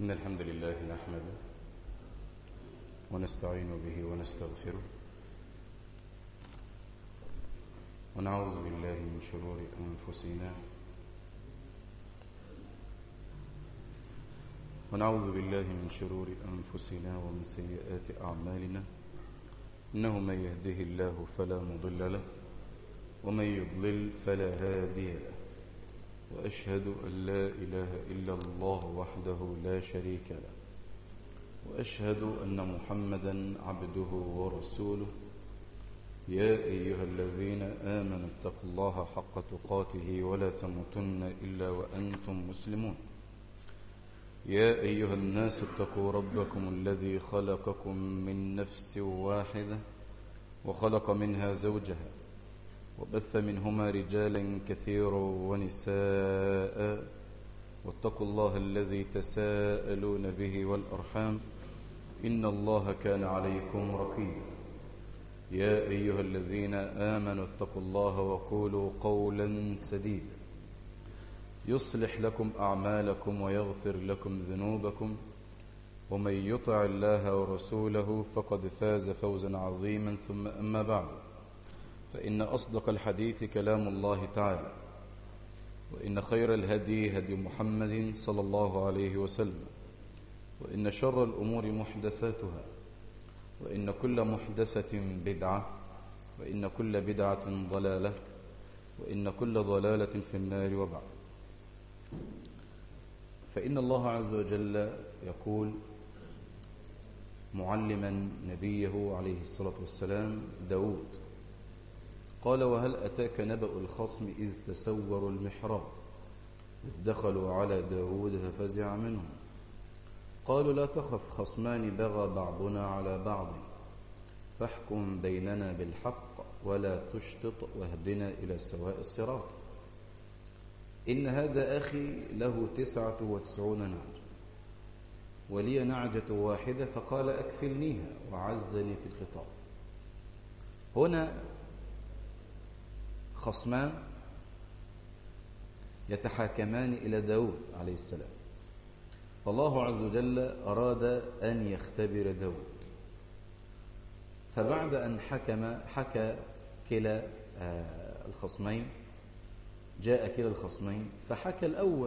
إن الحمد لله نحمده ونستعين به ونستغفره ونعوذ بالله من شرور أنفسنا ومن سيئات أعمالنا إنه من يهده الله فلا مضل له ومن يضلل فلا هادي له وأشهد أن لا إله إلا الله وحده لا شريك له وأشهد أن محمدا عبده ورسوله يا أيها الذين آمنوا اتقوا الله حق تقاته ولا تموتن إلا وأنتم مسلمون يا أيها الناس اتقوا ربكم الذي خلقكم من نفس واحدة وخلق منها زوجها وبث منهما رجالا كثيرا ونساء واتقوا الله الذي تساءلون به والأرحام إن الله كان عليكم رقيبا يا أيها الذين آمنوا اتقوا الله وقولوا قولا سديدا يصلح لكم أعمالكم ويغفر لكم ذنوبكم ومن يطع الله ورسوله فقد فاز فوزا عظيما ثم أما بعد فإن أصدق الحديث كلام الله تعالى وإن خير الهدي هدي محمد صلى الله عليه وسلم وإن شر الأمور محدثاتها وإن كل محدثة بدعة وإن كل بدعة ضلالة وإن كل ضلالة في النار وبعد فإن الله عز وجل يقول معلما نبيه عليه الصلاة والسلام داود قال وهل أتاك نبأ الخصم إذ تسوروا المحراب إذ دخلوا على داود ففزع منهم قالوا لا تخف خصمان بغى بعضنا على بعض فاحكم بيننا بالحق ولا تشطط واهدنا إلى سواء الصراط إن هذا أخي له 99 نعجة ولي نعجة واحدة فقال أكفلنيها وعزني في الخطاب. هنا خصمان يتحاكمان إلى داود عليه السلام فالله عز وجل أراد أن يختبر داود فبعد أن حكى كلا الخصمين جاء كلا الخصمين فحكى الأول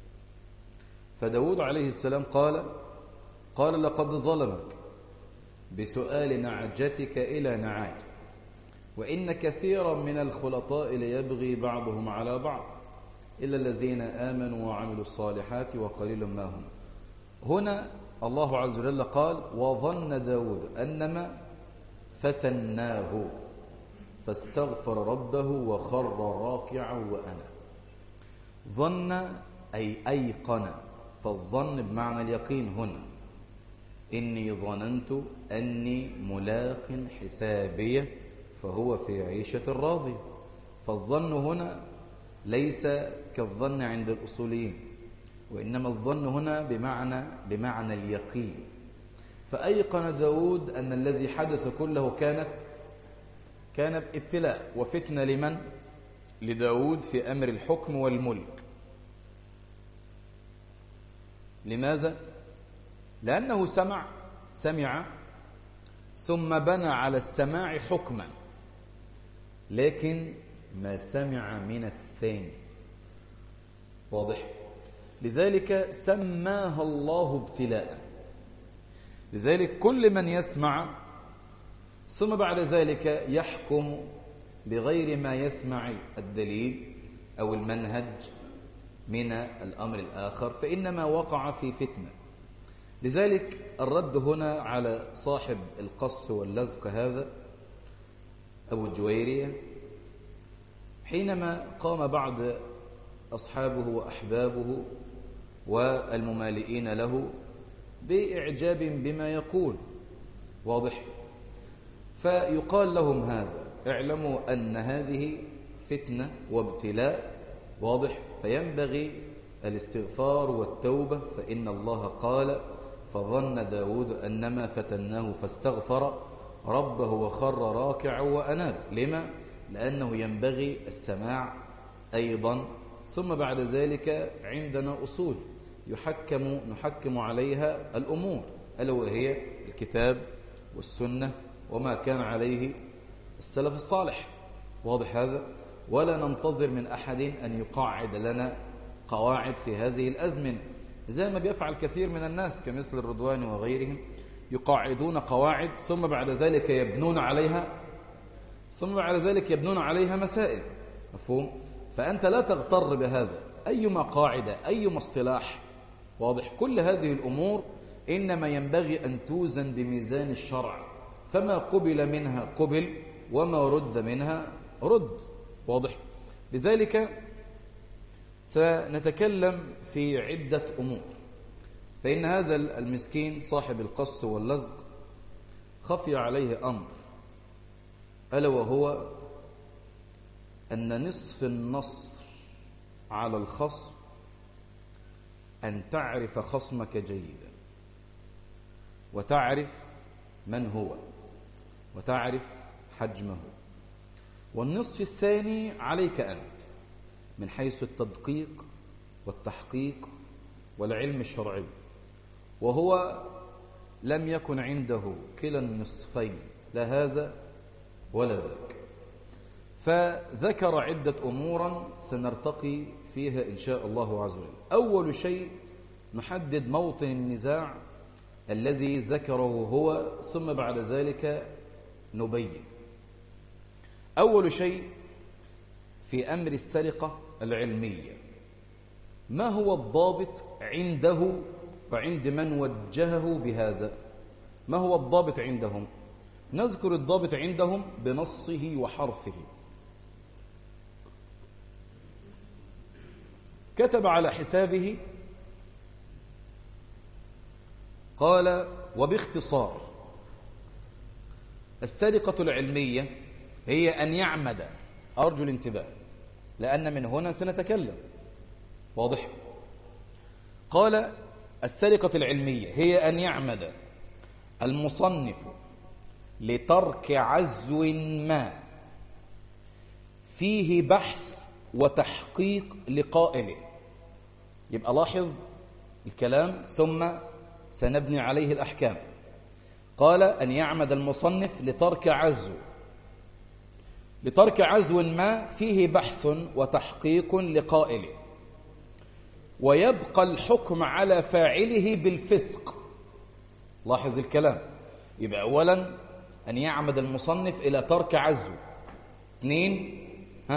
فداود عليه السلام قال لقد ظلمك بسؤال نعجتك إلى نعاج وإن كثيرا من الخلطاء ليبغي بعضهم على بعض إلا الذين آمنوا وعملوا الصالحات وقليل ما هم. هنا الله عز وجل قال وظن داود أنما فتناه فاستغفر ربه وخر راكعا وأناب. ظن أي أيقن فالظن بمعنى اليقين. هنا إني ظننت أني ملاق حسابية فهو في عيشة راضية. فالظن هنا ليس كالظن عند الأصوليين وإنما الظن هنا بمعنى اليقين. فأيقن داود أن الذي حدث كله كان ابتلاء وفتنة لمن؟ لداود في أمر الحكم والملك. لماذا؟ لأنه سمع ثم بنى على السماع حكما لكن ما سمع من الثاني. واضح؟ لذلك سماها الله ابتلاء. لذلك كل من يسمع ثم بعد ذلك يحكم بغير ما يسمع الدليل أو المنهج من الأمر الآخر فإنما وقع في فتنة. لذلك الرد هنا على صاحب القص واللزق هذا أبو الجويرية حينما قام بعض أصحابه وأحبابه والممالئين له بإعجاب بما يقول. واضح؟ فيقال لهم هذا اعلموا أن هذه فتنة وابتلاء. واضح؟ فينبغي الاستغفار والتوبة فإن الله قال فظن داود أنما فتناه فاستغفر ربه وخر راكعا وأناب. لما؟ لأنه ينبغي السماع أيضا. ثم بعد ذلك عندنا أصول نحكم عليها الأمور، ألا وهي الكتاب والسنة وما كان عليه السلف الصالح. واضح هذا؟ ولا ننتظر من أحد أن يقاعد لنا قواعد في هذه الأزمنة، زي ما بيفعل كثير من الناس كمثل الرضواني وغيرهم، يقاعدون قواعد ثم بعد ذلك يبنون عليها مسائل. مفهوم؟ فأنت لا تغتر بهذا، أيما قاعدة أيما اصطلاح، واضح، كل هذه الأمور إنما ينبغي أن توزن بميزان الشرع، فما قبل منها قبل وما رد منها رد. واضح؟ لذلك سنتكلم في عدة أمور. فإن هذا المسكين صاحب القص واللزق خفي عليه أمر، ألا وهو أن نصف النصر على الخصم أن تعرف خصمك جيدا، وتعرف من هو، وتعرف حجمه. والنصف الثاني عليك أنت من حيث التدقيق والتحقيق والعلم الشرعي، وهو لم يكن عنده كلا النصفين، لا هذا ولا ذاك. فذكر عدة أمورا سنرتقي فيها إن شاء الله عز وجل. أول شيء نحدد موطن النزاع الذي ذكره هو، ثم بعد ذلك نبين. أول شيء في أمر السرقة العلمية، ما هو الضابط عنده وعند من وجهه بهذا؟ ما هو الضابط عندهم؟ نذكر الضابط عندهم بنصه وحرفه. كتب على حسابه قال: وباختصار السرقة العلمية هي أن يعمد، أرجو الانتباه لأن من هنا سنتكلم. واضح؟ قال: السرقة العلمية هي أن يعمد المصنف لترك عزو ما فيه بحث وتحقيق لقائله. يبقى لاحظ الكلام ثم سنبني عليه الأحكام. قال: أن يعمد المصنف لترك عزو ما فيه بحث وتحقيق لقائله، ويبقى الحكم على فاعله بالفسق. لاحظ الكلام. يبقى أولا أن يعمد المصنف إلى ترك عزو. 2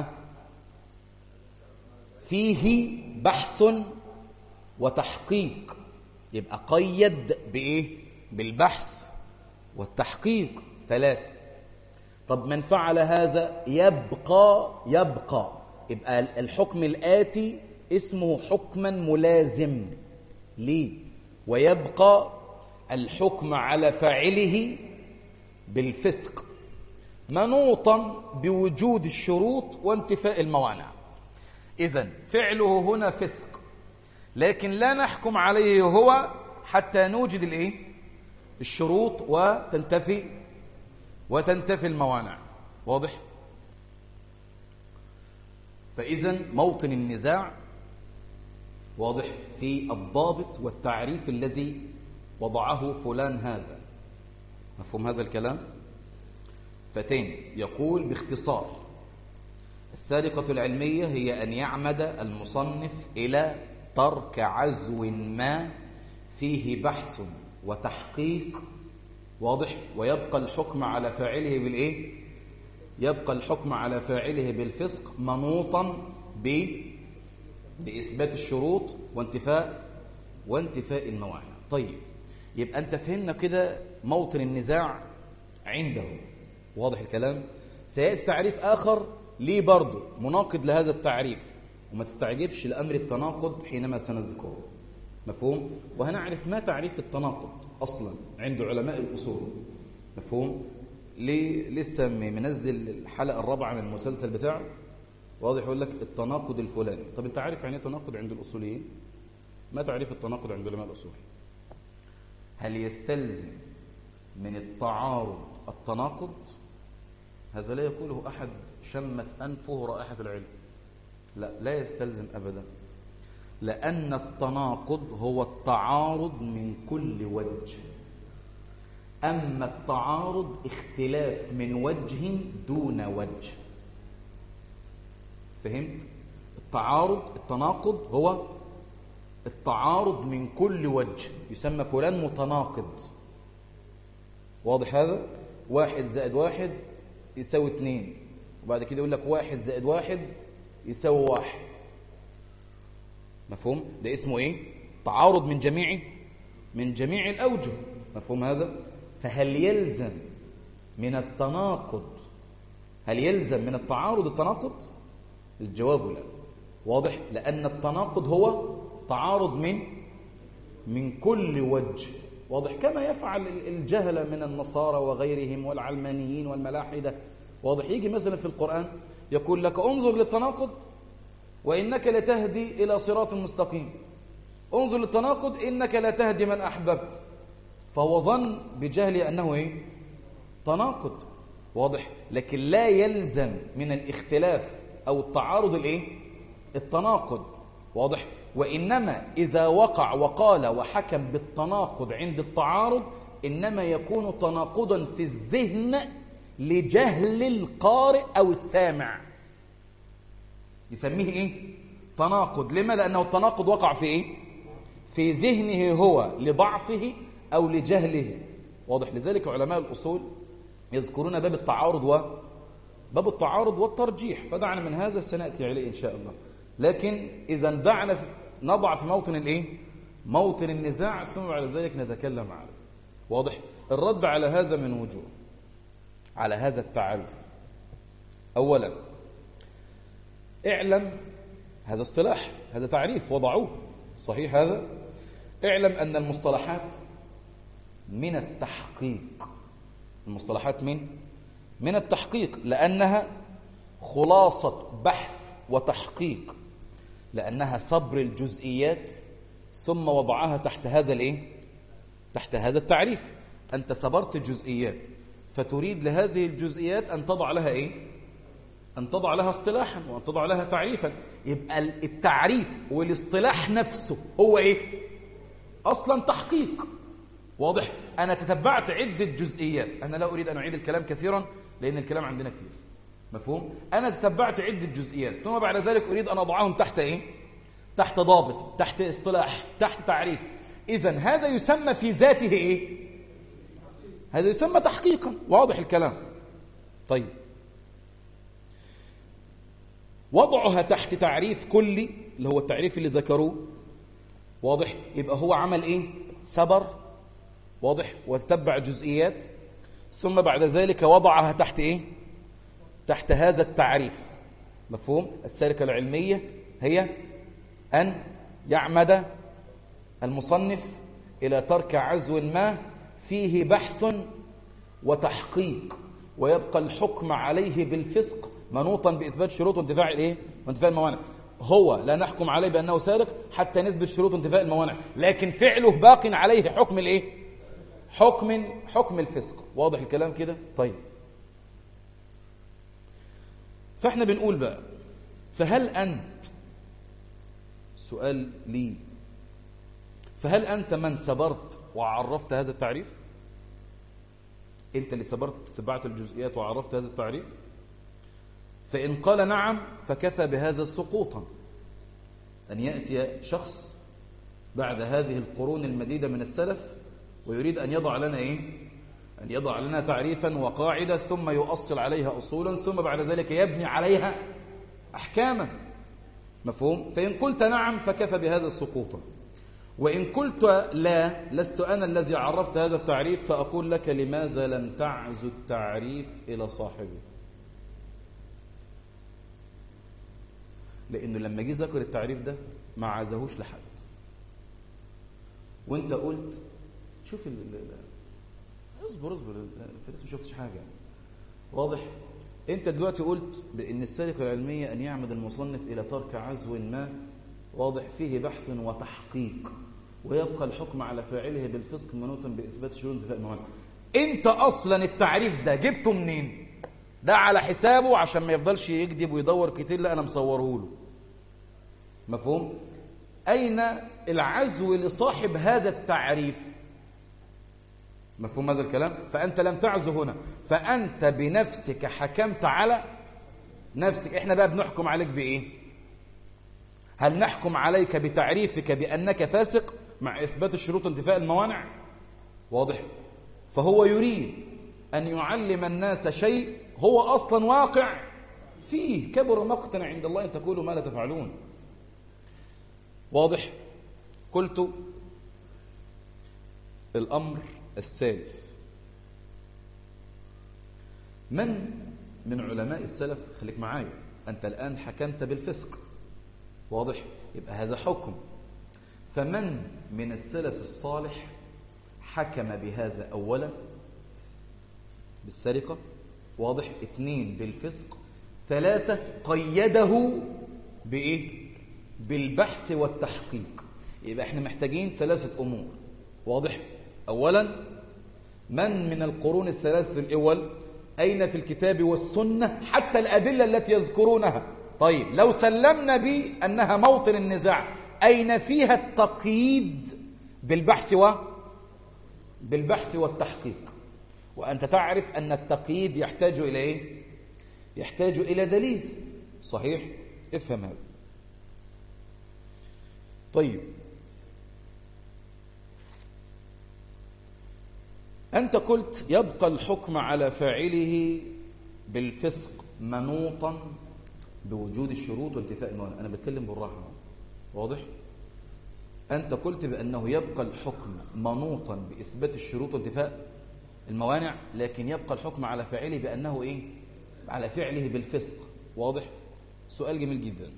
فيه بحث وتحقيق، يبقى قيد بإيه؟ بالبحث والتحقيق. 3 طب من فعل هذا يبقى يبقى الحكم الآتي اسمه حكما ملازم. ليه؟ ويبقى الحكم على فاعله بالفسق منوطا بوجود الشروط وانتفاء الموانع. إذن فعله هنا فسق، لكن لا نحكم عليه هو حتى نوجد الشروط وتنتفي الموانع. واضح؟ فإذن موطن النزاع واضح في الضابط والتعريف الذي وضعه فلان هذا. مفهوم هذا الكلام؟ فتاني يقول باختصار: السرقة العلمية هي أن يعمد المصنف إلى ترك عزو ما فيه بحث وتحقيق، واضح، ويبقى الحكم على فاعله يبقى الحكم على فاعله بالفسق منوطا بإثبات الشروط وانتفاء الموانع. طيب، يبقى أنت فهمنا كده موطن النزاع عنده. واضح الكلام؟ سيأتي تعريف آخر ليه برضه مناقض لهذا التعريف، وما تستعجبش لأمر التناقض حينما سنذكره. مفهوم؟ وهنعرف ما تعريف التناقض أصلا عند علماء الأصول. مفهوم؟ لسه منزل الحلقة الرابعة من المسلسل بتاعه، واضح، يقول لك التناقض الفلاني. طب انت عارف يعني ايه تناقض عند الأصوليين؟ ما تعريف التناقض عند علماء الأصول؟ هل يستلزم من التعارض التناقض؟ هذا لا يقوله أحد شمت أنفه رائحة العلم. لا يستلزم أبدا. لأن التناقض هو التعارض من كل وجه، أما التعارض اختلاف من وجه دون وجه. فهمت؟ التناقض هو التعارض من كل وجه، يسمى فلان متناقض. واضح هذا؟ 1 زائد 1 يساوي 2، وبعد كده يقول لك 1 زائد 1 يساوي 1. مفهوم؟ ده اسمه ايه؟ تعارض من جميع الأوجه. مفهوم هذا؟ فهل يلزم من التناقض، هل يلزم من التعارض التناقض؟ الجواب لا. واضح؟ لأن التناقض هو تعارض من كل وجه. واضح؟ كما يفعل الجهلة من النصارى وغيرهم والعلمانيين والملاحدة. واضح؟ يجي مثلا في القرآن يقول لك انظر للتناقض وإنك لتهدي إلى صراط مستقيم، انظر للتناقض إنك لا تهدي من أحببت، فهو ظن بجهله أنه إيه؟ تناقض. واضح؟ لكن لا يلزم من الاختلاف أو التعارض الإيه؟ التناقض. واضح؟ وإنما إذا وقع وقال وحكم بالتناقض عند التعارض إنما يكون تناقضا في الذهن لجهل القارئ أو السامع، يسميه إيه؟ تناقض. لما؟ لأنه التناقض وقع في إيه؟ في ذهنه هو لضعفه أو لجهله. واضح؟ لذلك علماء الأصول يذكرون باب التعارض والترجيح، فدعنا من هذا سنأتي عليه إن شاء الله. لكن إذا دعنا نضع في موطن الإيه؟ موطن النزاع، ثم بعد ذلك نتكلم عليه. واضح؟ الرد على هذا من وجوه، على هذا التعريف. أولا اعلم، هذا اصطلاح، هذا تعريف وضعوه صحيح، هذا اعلم أن المصطلحات من التحقيق، المصطلحات من التحقيق، لأنها خلاصة بحث وتحقيق، لأنها صبر الجزئيات ثم وضعها تحت هذا الإيه؟ تحت هذا التعريف. أنت صبرت جزئيات فتريد لهذه الجزئيات أن تضع لها إيه؟ أن تضع لها اصطلاحا وأن تضع لها تعريفا. يبقى التعريف والاصطلاح نفسه هو إيه؟ أصلا تحقيق. واضح؟ أنا تتبعت عدة جزئيات، أنا لا أريد أن أعيد الكلام كثيرا لأن الكلام عندنا كثير. مفهوم؟ أنا تتبعت عدة جزئيات ثم بعد ذلك أريد أن أضعهم تحت إيه؟ تحت ضابط، تحت اصطلاح، تحت تعريف. إذن هذا يسمى في ذاته إيه؟ هذا يسمى تحقيقا. واضح الكلام؟ طيب، وضعها تحت تعريف كلي اللي هو التعريف اللي ذكروه. واضح؟ يبقى هو عمل إيه؟ صبر. واضح؟ وتتبع جزئيات ثم بعد ذلك وضعها تحت إيه؟ تحت هذا التعريف. مفهوم؟ السالكة العلمية هي أن يعمد المصنف إلى ترك عزو ما فيه بحث وتحقيق، ويبقى الحكم عليه بالفسق منوطا بإثبات شروط وانتفاع الإيه؟ وانتفاع الموانع. هو لا نحكم عليه بأنه سالك حتى نثبت شروط وانتفاء الموانع، لكن فعله باق عليه حكم الإيه؟ حكم الفسق. واضح الكلام كده؟ طيب، فاحنا بنقول بقى، فهل أنت، سؤال لي، فهل أنت من صبرت وعرفت هذا التعريف؟ أنت اللي صبرت تتبعت الجزئيات وعرفت هذا التعريف؟ فإن قال نعم فكفى بهذا سقوطا أن يأتي شخص بعد هذه القرون المديدة من السلف ويريد أن يضع لنا إيه؟ أن يضع لنا تعريفا وقاعدة ثم يؤصل عليها أصولا ثم بعد ذلك يبني عليها أحكاما. مفهوم؟ فإن قلت نعم فكفى بهذا سقوطا، وإن قلت لا، لست أنا الذي عرفت هذا التعريف، فأقول لك لماذا لم تعزو التعريف إلى صاحبه؟ لأنه لما جه ذكر التعريف ده ما عزهوش لحد، وانت قلت شوف اصبر انت لسه ما شفتش حاجة. واضح؟ انت دلوقتي قلت بأن السالكة العلمية أن يعمد المصنف إلى ترك عزو ما واضح فيه بحث وتحقيق، ويبقى الحكم على فاعله بالفسق منوطا بإثبات شروط انتفاء الموانع. انت أصلا التعريف ده جبته منين؟ ده على حسابه عشان ما يفضلش يكذب ويدور كتير، لا أنا مصوره له. مفهوم؟ أين العزو لصاحب هذا التعريف؟ مفهوم هذا الكلام؟ فأنت لم تعزو هنا، فأنت بنفسك حكمت على نفسك. إحنا بقى بنحكم عليك بإيه؟ هل نحكم عليك بتعريفك بأنك فاسق مع إثبات الشروط وانتفاء الموانع؟ واضح؟ فهو يريد أن يعلم الناس شيء هو أصلا واقع فيه. كبر مقتا عند الله أن تقولوا ما لا تفعلون. واضح؟ قلت الأمر الثالث، من علماء السلف، خليك معايا، أنت الآن حكمت بالفسق، واضح؟ يبقى هذا حكم. فمن من السلف الصالح حكم بهذا؟ أولا بالسرقة، واضح؟ 2 بالفسق، 3 قيده بإيه؟ بالبحث والتحقيق. يبقى احنا محتاجين 3 أمور، واضح؟ أولا من القرون الثلاثة الأول أين في الكتاب والسنة حتى الأدلة التي يذكرونها؟ طيب لو سلمنا بأنها موطن النزاع، أين فيها التقييد بالبحث والتحقيق؟ وأنت تعرف أن التقييد يحتاج إلى إيه؟ يحتاج إلى دليل، صحيح؟ افهم هذا. طيب أنت قلت يبقى الحكم على فاعله بالفسق منوطا بوجود الشروط وانتفاء الموانع. أنا بتكلم بالراحة، واضح؟ أنت قلت بأنه يبقى الحكم منوطا بإثبات الشروط وانتفاء الموانع، لكن يبقى الحكم على فاعله بأنه إيه؟ على فعله بالفسق، واضح؟ سؤال جميل جدا.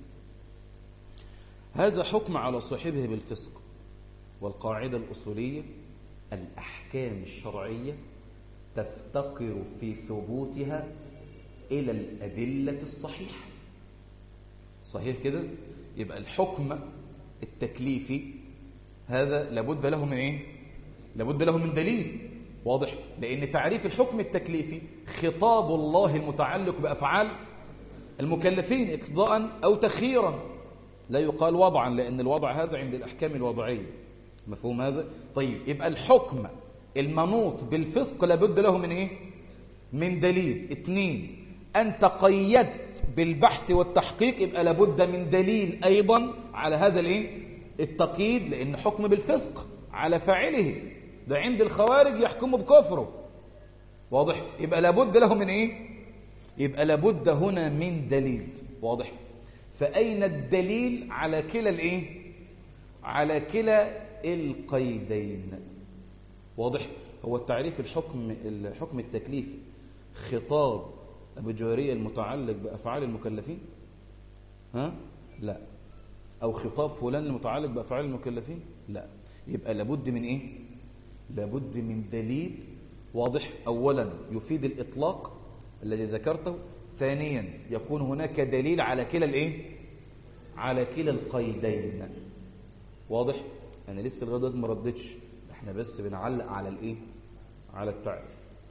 هذا حكم على صاحبه بالفسق، والقاعدة الأصولية الأحكام الشرعية تفتقر في ثبوتها إلى الأدلة الصحيحة، صحيح كده؟ يبقى الحكم التكليفي هذا لابد له من إيه؟ لابد له من دليل، واضح؟ لأن تعريف الحكم التكليفي خطاب الله المتعلق بأفعال المكلفين اقتضاء أو تخييرا، لا يقال وضعا، لأن الوضع هذا عند الأحكام الوضعية. مفهوم هذا؟ طيب يبقى الحكم المنوط بالفسق لابد له من إيه؟ من دليل. 2 أنت قيدت بالبحث والتحقيق، يبقى لابد من دليل أيضا على هذا الإيه؟ التقييد، لأن حكم بالفسق على فاعله ده عند الخوارج يحكموا بكفره، واضح؟ يبقى لابد له من إيه؟ يبقى لابد هنا من دليل، واضح؟ فأين الدليل على كلا الإيه؟ على كلا القيدين، واضح؟ هو التعريف الحكم التكليفي خطاب أبو جويرية المتعلق بأفعال المكلفين؟ ها؟ لا. أو خطاب فلان المتعلق بأفعال المكلفين؟ لا. يبقى لابد من إيه؟ لابد من دليل، واضح؟ أولا يفيد الإطلاق الذي ذكرته، ثانيا يكون هناك دليل على كلا الإيه؟ على كلا القيدين، واضح؟ أنا لسه لغاية دلوقتي ما ردتش، احنا بس بنعلق على الإيه؟ على التعريف،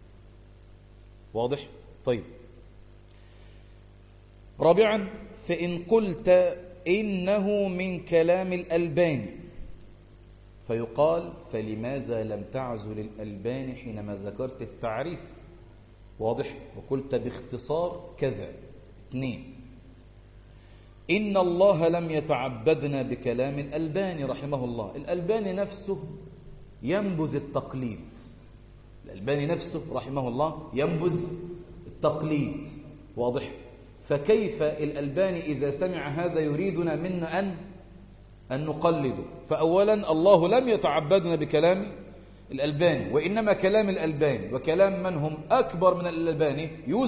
واضح؟ طيب رابعا، فإن قلت إنه من كلام الألباني فيقال فلماذا لم تعزل الألباني حينما ذكرت التعريف، واضح؟ وقلت باختصار كذا. 2 إن الله لم يتعبدنا بكلام الألباني رحمه الله. الألباني نفسه ينبذ التقليد، الألباني نفسه رحمه الله ينبذ التقليد، واضح؟ فكيف الألباني إذا سمع هذا يريدنا منا أن نقلده؟ فأولا الله لم يتعبدنا بكلام الألباني، وإنما كلام الألباني وكلام من هم أكبر من الألباني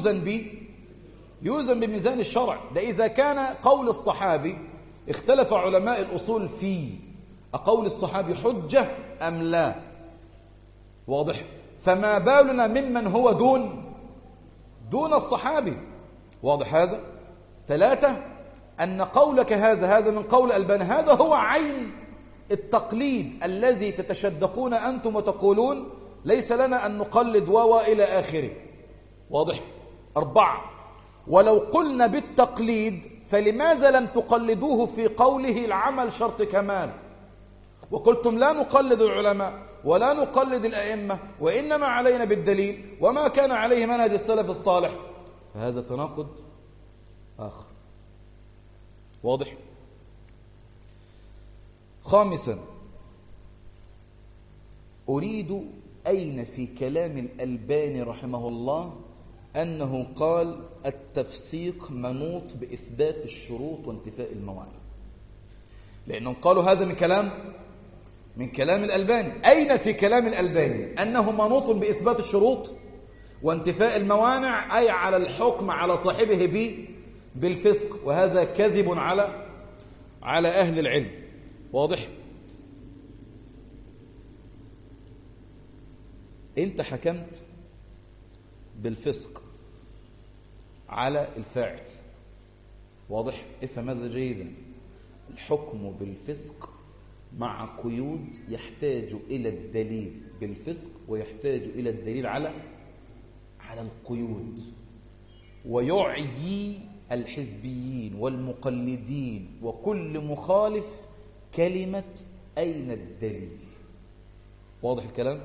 يوزن بميزان الشرع. ده إذا كان قول الصحابي اختلف علماء الأصول فيه أقول الصحابي حجة أم لا، واضح؟ فما بالنا ممن هو دون الصحابي، واضح هذا؟ 3 أن قولك هذا من قول الألباني، هذا هو عين التقليد الذي تتشدقون أنتم وتقولون ليس لنا أن نقلد إلى آخره، واضح؟ 4 ولو قلنا بالتقليد فلماذا لم تقلدوه في قوله العمل شرط كمال؟ وقلتم لا نقلد العلماء ولا نقلد الأئمة، وإنما علينا بالدليل وما كان عليه منهج السلف الصالح. فهذا تناقض آخر. واضح؟ خامسا، أريد أين في كلام الألباني رحمه الله أنه قال التفسيق منوط بإثبات الشروط وانتفاء الموانع؟ لأنهم قالوا هذا من كلام الألباني. أين في كلام الألباني أنه منوط بإثبات الشروط وانتفاء الموانع، أي على الحكم على صاحبه بالفسق؟ وهذا كذب على أهل العلم. واضح؟ أنت حكمت بالفسق على الفاعل. واضح؟ افهم هذا جيدا. الحكم بالفسق مع قيود يحتاج إلى الدليل بالفسق، ويحتاج إلى الدليل على القيود، ويعيي الحزبيين والمقلدين وكل مخالف كلمة أين الدليل. واضح الكلام؟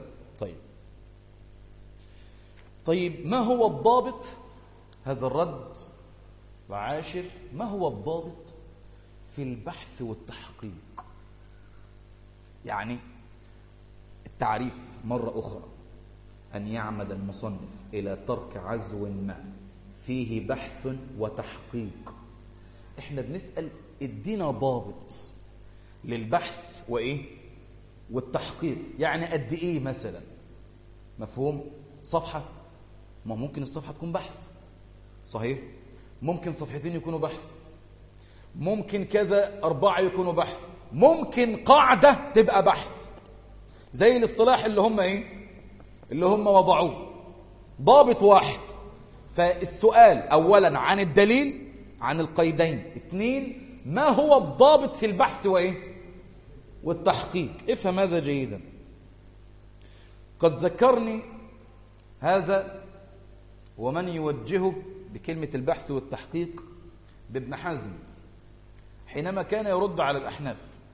طيب ما هو الضابط؟ هذا الرد. وعاشر، ما هو الضابط في البحث والتحقيق؟ يعني التعريف مرة أخرى: أن يعمد المصنف إلى ترك عزو ما فيه بحث وتحقيق. إحنا بنسأل ادينا ضابط للبحث والتحقيق. يعني قد إيه مثلا؟ مفهوم؟ صفحة؟ ما ممكن الصفحة تكون بحث، صحيح؟ ممكن صفحتين يكونوا بحث، ممكن كذا 4 يكونوا بحث، ممكن قاعدة تبقى بحث، زي الاصطلاح اللي هم وضعوه، ضابط واحد. فالسؤال أولا عن الدليل، عن القيدين. 2، ما هو الضابط في البحث والتحقيق؟ افهم هذا جيدا. قد ذكرني هذا ومن يوجهه بكلمة البحث والتحقيق بابن حزم حينما كان يرد على الأحناف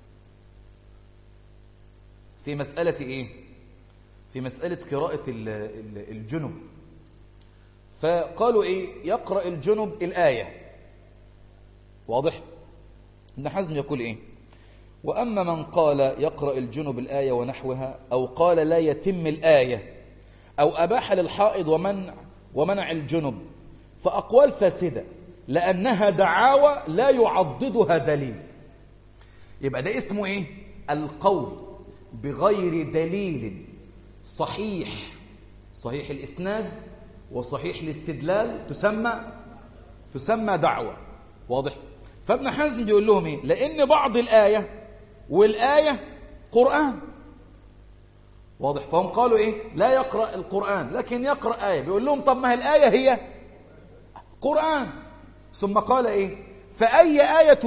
في مسألة في مسألة قراءة الجنب. فقالوا يقرأ الجنب الآية. واضح؟ ابن حزم يقول وأما من قال يقرأ الجنب الآية ونحوها، أو قال لا يتم الآية، أو أباح للحائض ومنع الجنب، فأقوال فاسدة لأنها دعاوى لا يعضدها دليل. يبقى ده اسمه القول بغير دليل صحيح الإسناد وصحيح الاستدلال تسمى دعوة. واضح؟ فابن حزم بيقول لهم لأن بعض الآية والآية قرآن. واضح؟ فهم قالوا لا يقرأ القرآن لكن يقرأ آية. بيقول لهم طب ما هي الآية هي قرآن. ثم قال فأي آية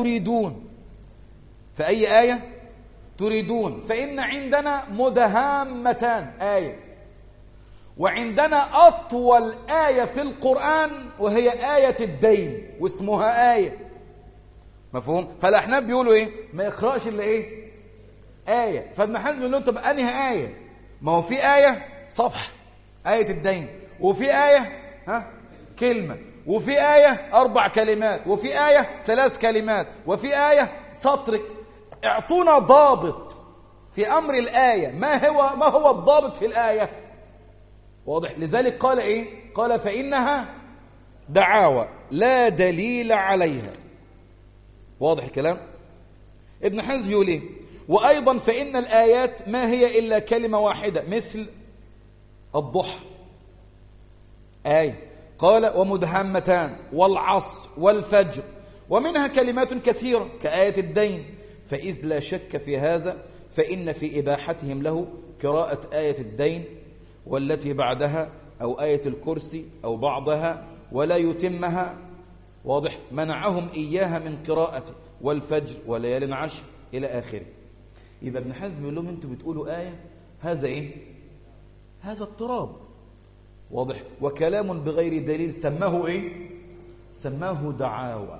تريدون؟ فإن عندنا مدهامتان، آية، وعندنا أطول آية في القرآن وهي آية الدين واسمها آية. مفهوم؟ فالأحناف بيقولوا ما يقرأش إلا آية. فابن حزم يقول لهم طب أنهي آية؟ ما هو في آية صفحة آية الدين، وفي آية كلمة، وفي آية 4 كلمات، وفي آية 3 كلمات، وفي آية سطر. اعطونا ضابط في أمر الآية. ما هو الضابط في الآية؟ واضح؟ لذلك قال قال فإنها دعاوى لا دليل عليها. واضح الكلام؟ ابن حزم يقول وأيضا فإن الآيات ما هي إلا كلمة واحدة، مثل الضحى آية. قال ومدهامتان والعصر والفجر، ومنها كلمات كثيرة كآية الدين. فإذ لا شك في هذا فإن في إباحتهم له قراءة آية الدين والتي بعدها، أو آية الكرسي أو بعضها، ولا يتمها. واضح؟ منعهم إياها من قراءته والفجر وليال عشر إلى آخره. يبقى ابن حزم يقول لهم انتوا بتقولوا آية، هذا هذا اضطراب. واضح؟ وكلام بغير دليل سماه سماه دعاوى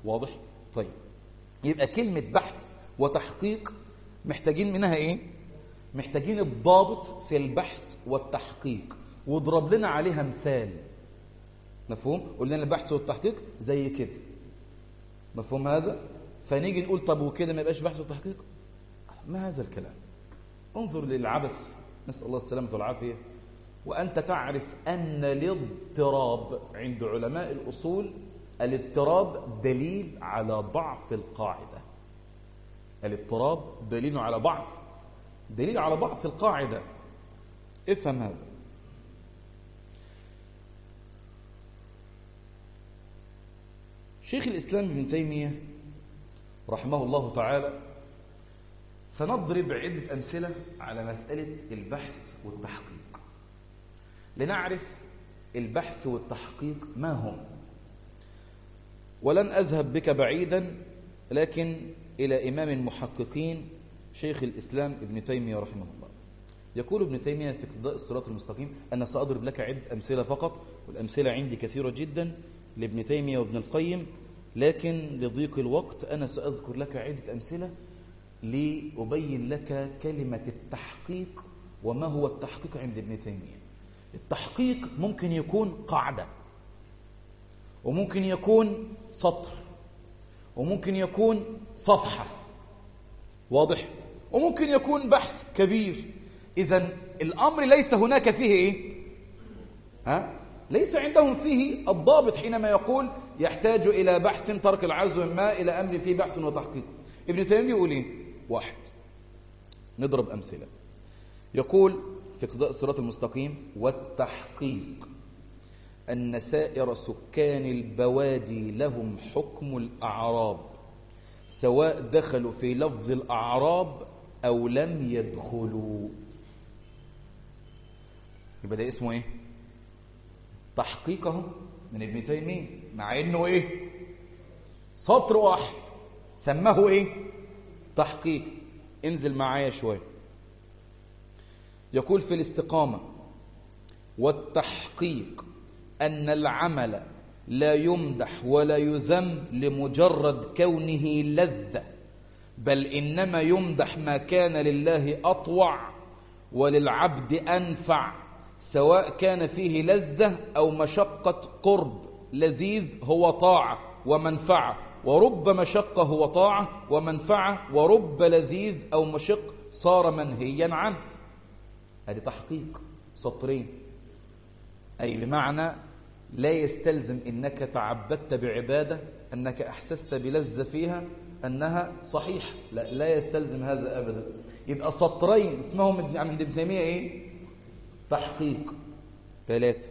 واضح؟ طيب، يبقى كلمة بحث وتحقيق محتاجين منها ايه؟ محتاجين الضابط في البحث والتحقيق، واضرب لنا عليها مثال. مفهوم؟ قلنا البحث والتحقيق زي كده، مفهوم هذا؟ فنيجي نقول طب وكده ما يبقاش بحث وتحقيق؟ ما هذا الكلام؟ انظر للعبث، نسأل الله السلامة والعافية. وأنت تعرف أن الاضطراب عند علماء الأصول، الاضطراب دليل على ضعف القاعدة. الاضطراب دليل على ضعف القاعدة. افهم هذا. شيخ الإسلام ابن تيمية رحمه الله تعالى سنضرب عدة أمثلة على مسألة البحث والتحقيق لنعرف البحث والتحقيق ما هم. ولن أذهب بك بعيدا لكن إلى إمام المحققين شيخ الإسلام ابن تيمية رحمه الله. يقول ابن تيمية في اقتضاء الصراط المستقيم: أنا سأضرب لك عدة أمثلة فقط، والأمثلة عندي كثيرة جدا لابن تيمية وابن القيم، لكن لضيق الوقت أنا سأذكر لك عدة أمثلة لأبين لك كلمة التحقيق وما هو التحقيق عند ابن تيمية. التحقيق ممكن يكون قاعدة، وممكن يكون سطر، وممكن يكون صفحة، واضح؟ وممكن يكون بحث كبير. إذن الأمر ليس هناك فيه إيه؟ ليس عندهم فيه الضابط حينما يقول يحتاج إلى بحث ترك العزو ما إلى أمر فيه بحث وتحقيق. ابن تيمية يقول إيه؟ واحد، نضرب أمثلة. يقول في اقتضاء الصراط المستقيم: والتحقيق أن سائر سكان البوادي لهم حكم الأعراب سواء دخلوا في لفظ الأعراب أو لم يدخلوا. يبقى ده اسمه إيه؟ تحقيقه من ابن تيمية، مع إنه إيه؟ سطر واحد سماه إيه؟ تحقيق. انزل معايا شوية. يقول في الاستقامة: والتحقيق أن العمل لا يمدح ولا يذم لمجرد كونه لذة، بل إنما يمدح ما كان لله أطوع وللعبد أنفع، سواء كان فيه لذة أو مشقة قرب. لذيذ هو طاعة ومنفعة، ورب مشقة هو طاعة ومنفعة، ورب لذيذ أو مشق صار منهيا عنه. هذه تحقيق سطرين، أي بمعنى لا يستلزم إنك تعبدت بعبادة أنك أحسست بلذة فيها أنها صحيح، لا يستلزم هذا أبدا. يبقى سطرين اسمهم عند ابن تيمية إيه؟ تحقيق. ثلاثة،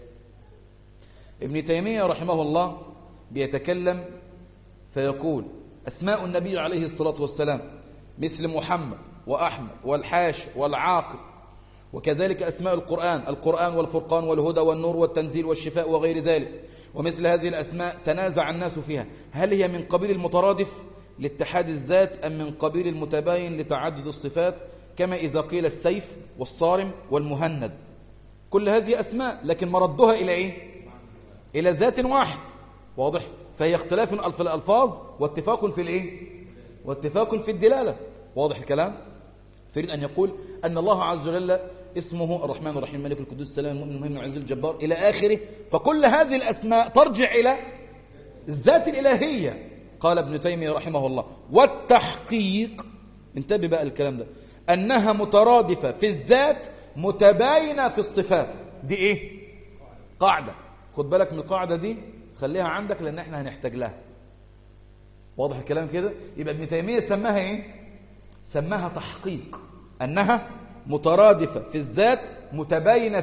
ابن تيمية رحمه الله بيتكلم فيقول: أسماء النبي عليه الصلاة والسلام مثل محمد وأحمد والحاش والعاقب، وكذلك أسماء القرآن والفرقان والهدى والنور والتنزيل والشفاء وغير ذلك. ومثل هذه الأسماء تنازع الناس فيها، هل هي من قبيل المترادف لاتحاد الذات أم من قبيل المتباين لتعدد الصفات، كما إذا قيل السيف والصارم والمهند. كل هذه أسماء لكن مردها إلى إيه؟ إلى ذات واحد، واضح؟ فهي اختلاف في الألفاظ واتفاق في الإيه؟ واتفاق في الدلالة، واضح الكلام؟ فيريد أن يقول أن الله عز وجل اسمه الرحمن الرحيم ملك القدوس السلام المؤمن المهيمن العزيز الجبار إلى آخره، فكل هذه الأسماء ترجع إلى الذات الإلهية. قال ابن تيمية رحمه الله: والتحقيق، انتبه بقى الكلام ده، أنها مترادفة في الذات متباينة في الصفات. دي إيه؟ قاعدة، خد بالك من القاعدة دي، خليها عندك لأن احنا هنحتاج لها. واضح الكلام كده؟ يبقى ابن تيمية سماها إيه؟ سماها تحقيق، أنها مترادفة في الذات متباينة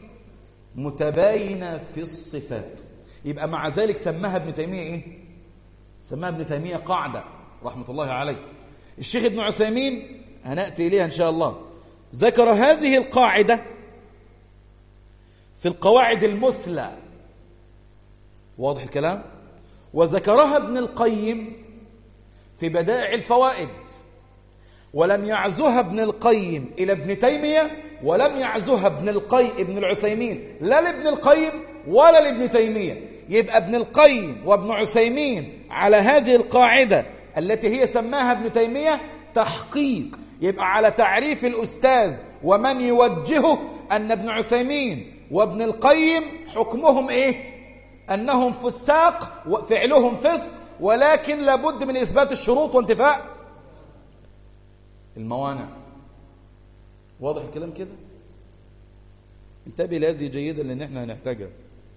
في الصفات. يبقى مع ذلك سماها ابن تيمية إيه؟ سماها ابن تيمية قاعدة رحمة الله عليه. الشيخ ابن عثيمين هنأتي إليها إن شاء الله، ذكر هذه القاعدة في القواعد المثلى، واضح الكلام؟ وذكرها ابن القيم في بدائع الفوائد، ولم يعزها ابن القيم إلى ابن تيمية، ولم يعزها ابن العثيمين لا لابن القيم ولا لابن تيمية. يبقى ابن القيم وابن عثيمين على هذه القاعدة التي هي سماها ابن تيمية تحقيق. يبقى على تعريف الأستاذ ومن يوجهه أن ابن عثيمين وابن القيم حكمهم إيه؟ أنهم فساق وفعلهم فسق، ولكن لابد من إثبات الشروط وانتفاء الموانع. واضح الكلام كده؟ انتبه لهذه جيدا لأن احنا هنحتاجها.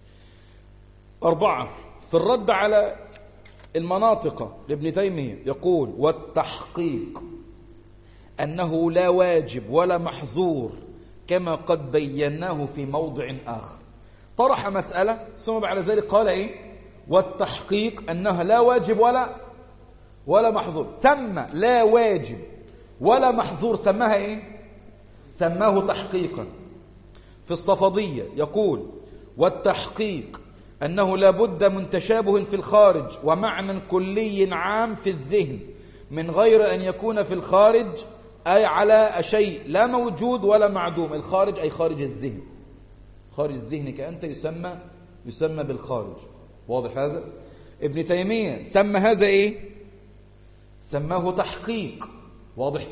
4 في الرد على المناطق لابن تيمية يقول: والتحقيق أنه لا واجب ولا محظور كما قد بيناه في موضع آخر. طرح مسألة ثم بعد ذلك قال إيه؟ والتحقيق أنها لا واجب ولا محظور. سمى لا واجب ولا محظور، سماها إيه؟ سماه تحقيقا. في الصفدية يقول: والتحقيق أنه لا بد من تشابه في الخارج ومعنى كلي عام في الذهن من غير أن يكون في الخارج أي على شيء لا موجود ولا معدوم. الخارج أي خارج الذهن، خارج الذهن كأنت يسمى بالخارج. واضح هذا؟ ابن تيمية سمى هذا إيه؟ سماه تحقيق. واضح؟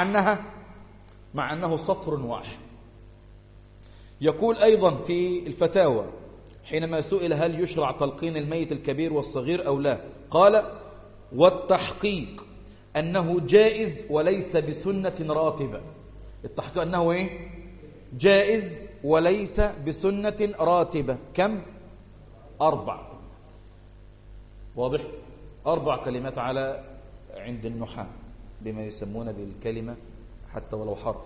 مع أنه سطر واحد. يقول أيضا في الفتاوى حينما سئل هل يشرع تلقين الميت الكبير والصغير أو لا، قال: والتحقيق أنه جائز وليس بسنة راتبة. التحقيق أنه إيه؟ جائز وليس بسنة راتبة. كم؟ 4 كلمات. واضح؟ 4 كلمات على عند النحاة بما يسمون بالكلمة حتى ولو حرف.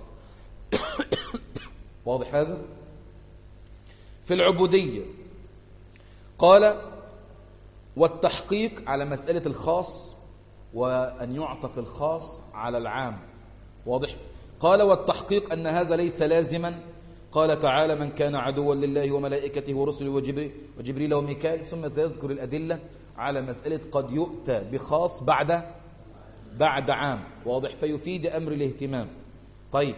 واضح هذا؟ في العبودية قال: والتحقيق على مسألة الخاص وأن يعطف الخاص على العام. واضح؟ قال: والتحقيق أن هذا ليس لازما. قال تعالى: من كان عدوا لله وملائكته ورسله وجبريل وميكال، ثم سيذكر الأدلة على مسألة قد يؤتى بخاص بعد عام. واضح؟ فيفيد أمر الاهتمام. طيب،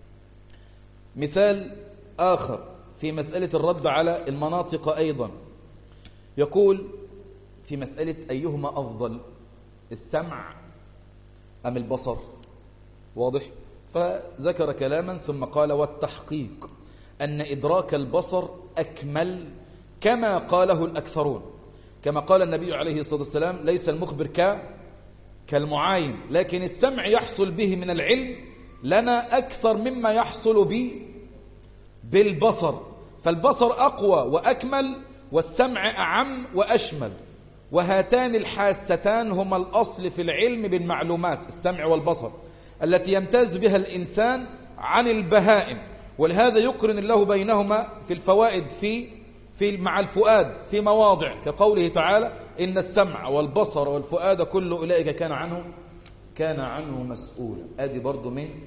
مثال آخر في مسألة الرد على المناطق أيضا يقول في مسألة أيهما أفضل، السمع أم البصر؟ واضح؟ فذكر كلاما ثم قال: والتحقيق أن إدراك البصر أكمل كما قاله الأكثرون، كما قال النبي عليه الصلاة والسلام: ليس المخبر كالمعاين، لكن السمع يحصل به من العلم لنا أكثر مما يحصل به بالبصر، فالبصر أقوى وأكمل والسمع أعم وأشمل، وهاتان الحاستان هما الأصل في العلم بالمعلومات، السمع والبصر، التي يمتاز بها الإنسان عن البهائم. ولهذا يقرن الله بينهما في الفوائد في مع الفؤاد في مواضع، كقوله تعالى: إن السمع والبصر والفؤاد كل أولئك كان عنه مسؤولا. هذه برضو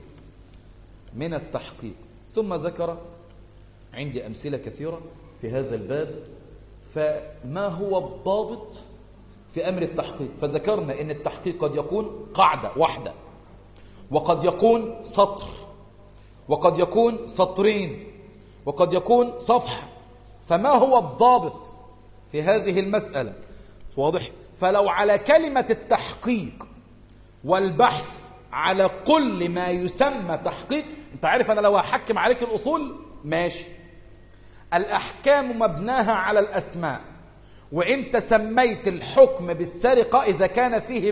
من التحقيق. ثم ذكر عندي أمثلة كثيرة في هذا الباب. فما هو الضابط في أمر التحقيق؟ فذكرنا إن التحقيق قد يكون قاعدة واحدة، وقد يكون سطر، وقد يكون سطرين، وقد يكون صفحة. فما هو الضابط في هذه المسألة؟ واضح؟ فلو على كلمة التحقيق والبحث على كل ما يسمى تحقيق، انت عارف أنا لو هحكم عليك الأصول ماشي، الأحكام مبناها على الأسماء، وإنت سميت الحكم بالسرقة إذا كان فيه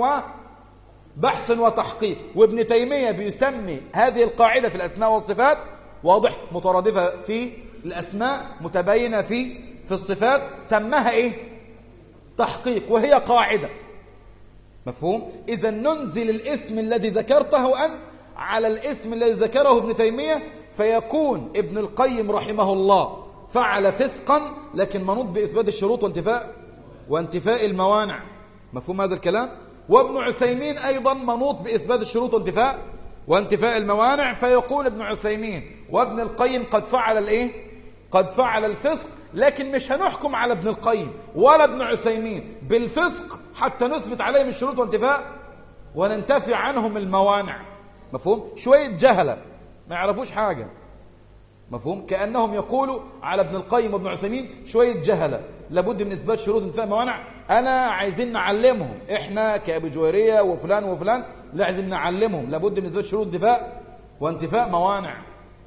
بحث وتحقيق. وابن تيمية بيسمي هذه القاعدة في الأسماء والصفات، واضح، مترادفة في الأسماء متباينة في الصفات، سماها إيه؟ تحقيق، وهي قاعدة. مفهوم؟ إذا ننزل الاسم الذي ذكرته أنت على الاسم الذي ذكره ابن تيمية، فيكون ابن القيم رحمه الله فعل فسقا لكن منوط بإثبات الشروط وانتفاء الموانع. مفهوم هذا الكلام؟ وابن عثيمين أيضا منوط بإثبات الشروط وانتفاء الموانع، فيقول ابن عثيمين وابن القيم قد فعل الإيه؟ قد فعل الفسق، لكن مش هنحكم على ابن القيم ولا ابن عثيمين بالفسق حتى نثبت عليهم الشروط وننتفع عنهم الموانع. مفهوم؟ شوية جهلة ما يعرفوش حاجة، مفهوم؟ كأنهم يقولوا على ابن القيم وابن عثيمين شوية جهلة، لابد من إثبات شروط انتفاء موانع. أنا عايزين نعلمهم، إحنا كأبي جويرية وفلان وفلان لا عايزين نعلمهم، لابد من إثبات شروط انتفاء وانتفاء موانع.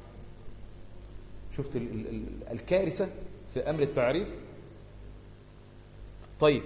شفت الكارثة في أمر التعريف؟ طيب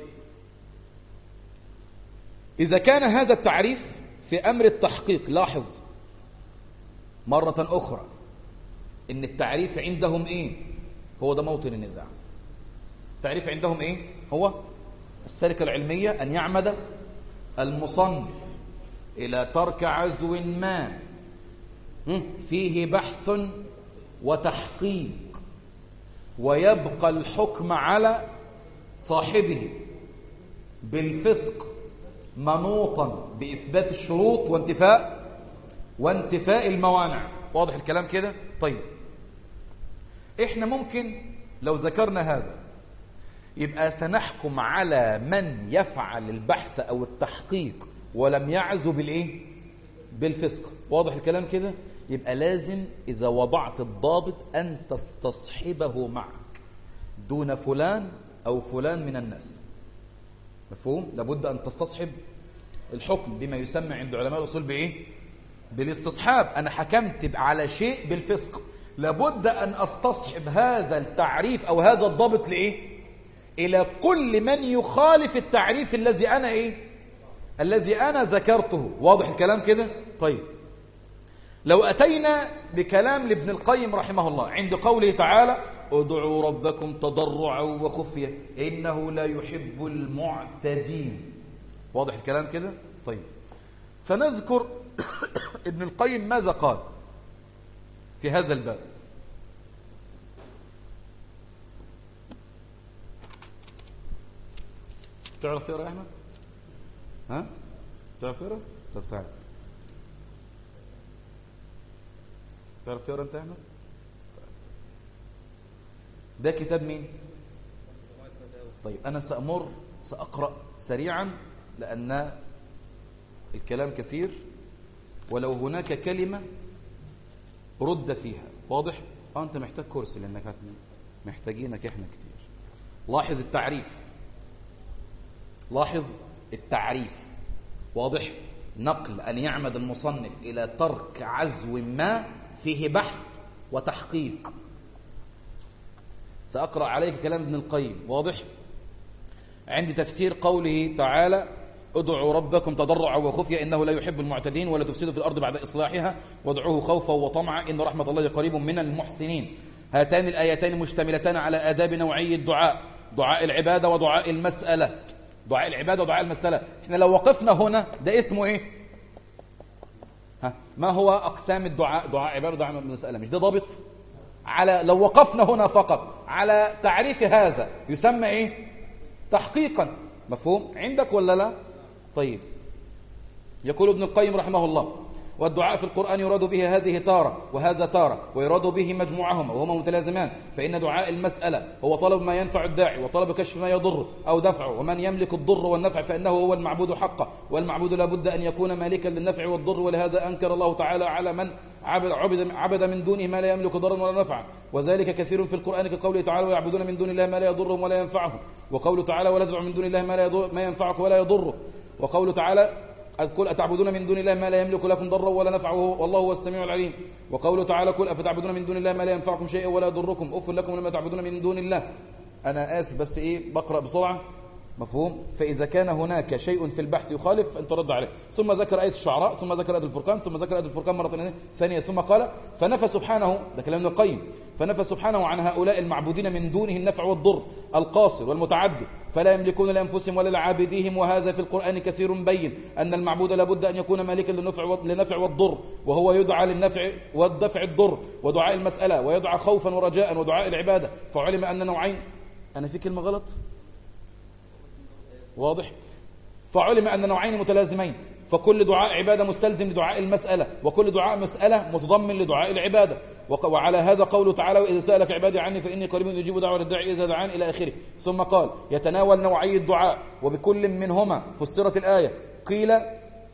إذا كان هذا التعريف في أمر التحقيق، لاحظ مرة أخرى إن التعريف عندهم إيه؟ هو ده موطن النزاع. التعريف عندهم إيه؟ هو السلكة العلمية أن يعمد المصنف إلى ترك عزو ما فيه بحث وتحقيق، ويبقى الحكم على صاحبه بالفسق منوطا بإثبات الشروط وانتفاء الموانع. واضح الكلام كده؟ طيب احنا ممكن لو ذكرنا هذا يبقى سنحكم على من يفعل البحث او التحقيق ولم يعزو بالايه؟ بالفسق. واضح الكلام كده؟ يبقى لازم اذا وضعت الضابط ان تستصحبه معك دون فلان او فلان من الناس. مفهوم؟ لابد ان تستصحب الحكم بما يسمى عند علماء الاصول بايه؟ بالاستصحاب. انا حكمت على شيء بالفسق، لابد ان استصحب هذا التعريف او هذا الضابط لايه؟ الى كل من يخالف التعريف الذي انا ايه؟ الذي انا ذكرته. واضح الكلام كده؟ طيب لو اتينا بكلام لابن القيم رحمه الله عند قوله تعالى ادعوا ربكم تضرعا وخفية انه لا يحب المعتدين. واضح الكلام كده؟ طيب فنذكر ابن القيم ماذا قال في هذا الباب. تعرف تقرأ يا أحمد؟ ها؟ تعرف تقرأ؟ طب تعال. تعرف تقرأ أنت يا أحمد؟ ده كتاب مين؟ طيب أنا سأقرأ سريعا لأن الكلام كثير، ولو هناك كلمة رد فيها. واضح؟ أنت محتاج كرسي لأنك محتاجينك إحنا كتير. لاحظ التعريف، لاحظ التعريف. واضح؟ نقل أن يعمد المصنف إلى ترك عزو ما فيه بحث وتحقيق. سأقرأ عليك كلام ابن القيم. واضح؟ عند تفسير قوله تعالى ادعوا ربكم تضرعا وخفية إنه لا يحب المعتدين ولا تفسدوا في الأرض بعد إصلاحها وادعوه خوفا وطمعا إن رحمة الله قريب من المحسنين. هاتان الآيتان مشتملتان على آداب نوعي الدعاء، دعاء العبادة ودعاء المسألة. دعاء العبادة ودعاء المسألة، احنا لو وقفنا هنا ده اسمه ايه؟ ما هو أقسام الدعاء؟ دعاء عبادة ودعاء المسألة، مش ده ضابط؟ على لو وقفنا هنا فقط على تعريف هذا يسمى ايه؟ تحقيقا. مفهوم عندك ولا لا؟ طيب يقول ابن القيم رحمه الله والدعاء في القرآن يراد به هذه تارة وهذا تارة ويراد به مجموعهما وهما متلازمان، فإن دعاء المسألة هو طلب ما ينفع الداعي وطلب كشف ما يضر أو دفعه، ومن يملك الضر والنفع فإنه هو المعبود حقا، والمعبود لا بد أن يكون مالكا للنفع والضر، ولهذا أنكر الله تعالى على من عبد من دونه ما لا يملك ضرا ولا نفعا، وذلك كثير في القرآن كقوله تعالى ويعبدون من دون الله ما لا يضرهم ولا ينفعهم، وقوله تعالى ولا تدعوا من دون الله ما ينفعك ولا يضره، وقوله تعالى قل أتعبدون من دون الله ما لا يملك لكم ضرا ولا نفعا والله هو السميع العليم، وقوله تعالى قل أفتعبدون من دون الله ما لا ينفعكم شيئا ولا يضركم أف لكم لما تعبدون من دون الله. أنا آسف بس بقرأ بسرعة. مفهوم؟ فإذا كان هناك شيء في البحث يخالف أنت رد عليه. ثم ذكر آية الشعراء، ثم ذكر آية الفرقان، ثم ذكر آية الفرقان مرة ثانية، ثم قال فنفى سبحانه، ده كلام ابن القيم، فنفى سبحانه عن هؤلاء المعبودين من دونه النفع والضر القاصر والمتعدي، فلا يملكون لأنفسهم ولا لعابديهم، وهذا في القرآن كثير بين أن المعبود لابد أن يكون مالكا للنفع والضر، وهو يدعى للنفع والدفع الضر، ودعاء المسألة، ويدعى خوفا ورجاء، ودعاء العبادة، فعلم أن نوعين. أنا في كلمة غلط؟ واضح؟ فعلم أن نوعين متلازمين، فكل دعاء عبادة مستلزم لدعاء المسألة، وكل دعاء مسألة متضمن لدعاء العبادة. وعلى هذا قوله تعالى وإذا سألك عبادي عني فإني قريب يجيب دعوة الداعي إذا دعان إلى آخره. ثم قال يتناول نوعي الدعاء وبكل منهما فسرت الآية. قيل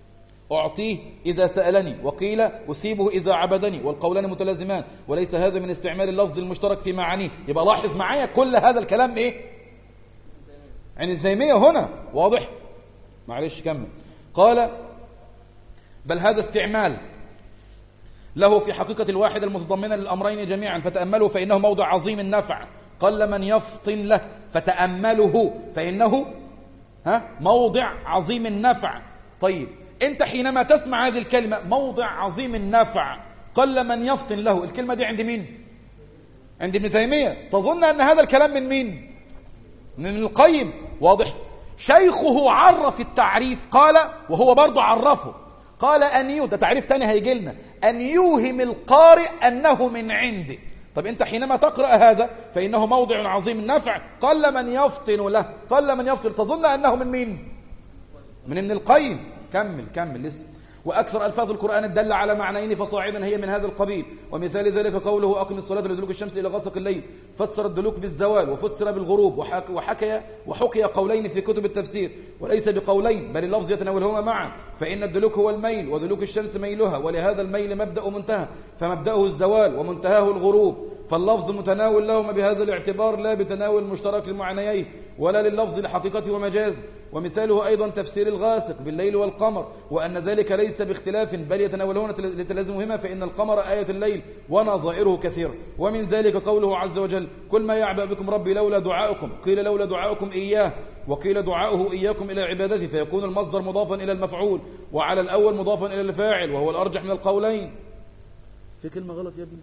أعطيه إذا سألني، وقيل أثيبه إذا عبدني، والقولان متلازمان، وليس هذا من استعمال اللفظ المشترك في معانيه. يبقى لاحظ معايا كل هذا الكلام إيه؟ عن ابن تيمية هنا واضح؟ معلش كمل. قال بل هذا استعمال له في حقيقة الواحد المتضمنة للأمرين جميعا، فتأمله فإنه موضع عظيم النفع قل من يفطن له، فتأمله فإنه موضع عظيم النفع. طيب أنت حينما تسمع هذه الكلمة موضع عظيم النفع قل من يفطن له، الكلمة دي عند مين؟ عند ابن تيمية. تظن أن هذا الكلام من مين؟ من القيم. واضح؟ شيخه عرف التعريف، قال وهو برضو عرفه، قال أن ده تعريف تاني هيجي لنا، أن يوهم القارئ أنه من عنده. طب أنت حينما تقرأ هذا فإنه موضع عظيم النفع قل من يفطن له، قل من يفطن، تظن أنه من مين؟ من ابن القيم. كمل لسه. وأكثر ألفاظ القرآن الدالة على معنيين فصاعدا هي من هذا القبيل، ومثال ذلك قوله أقم الصلاة لدلوك الشمس إلى غسق الليل، فسر الدلوك بالزوال وفسر بالغروب، وحكي قولين في كتب التفسير، وليس بقولين بل اللفظ يتناولهما معا، فإن الدلوك هو الميل ودلوك الشمس ميلها، ولهذا الميل مبدأ منتهى، فمبدأه الزوال ومنتهاه الغروب، فاللفظ متناول لهما بهذا الاعتبار لا بتناول المشترك لمعنيين ولا لللفظ لحقيقته ومجازه. ومثاله أيضا تفسير الغاسق بالليل والقمر، وأن ذلك ليس باختلاف بل يتناولون لتلازمهما، فإن القمر آية الليل ونظائره كثيرة. ومن ذلك قوله عز وجل كل ما يعبأ بكم ربي لولا دعاؤكم، قيل لولا دعاؤكم إياه، وقيل دعاؤه إياكم إلى عبادته، فيكون المصدر مضافا إلى المفعول وعلى الأول مضافا إلى الفاعل، وهو الأرجح من القولين. في كلمة غلط يا ابني.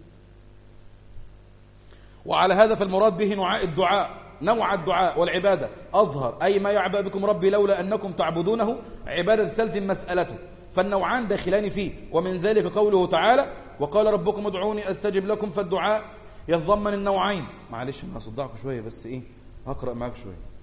وعلى هذا فالمراد به نوع الدعاء والعبادة أظهر، أي ما يعبأ بكم ربي لولا أنكم تعبدونه عبادة تستلزم مسألته، فالنوعان داخلان فيه. ومن ذلك قوله تعالى وقال ربكم ادعوني أستجب لكم، فالدعاء يتضمن النوعين. معلش أنا هصدعكم شوية بس هقرأ معك شوية.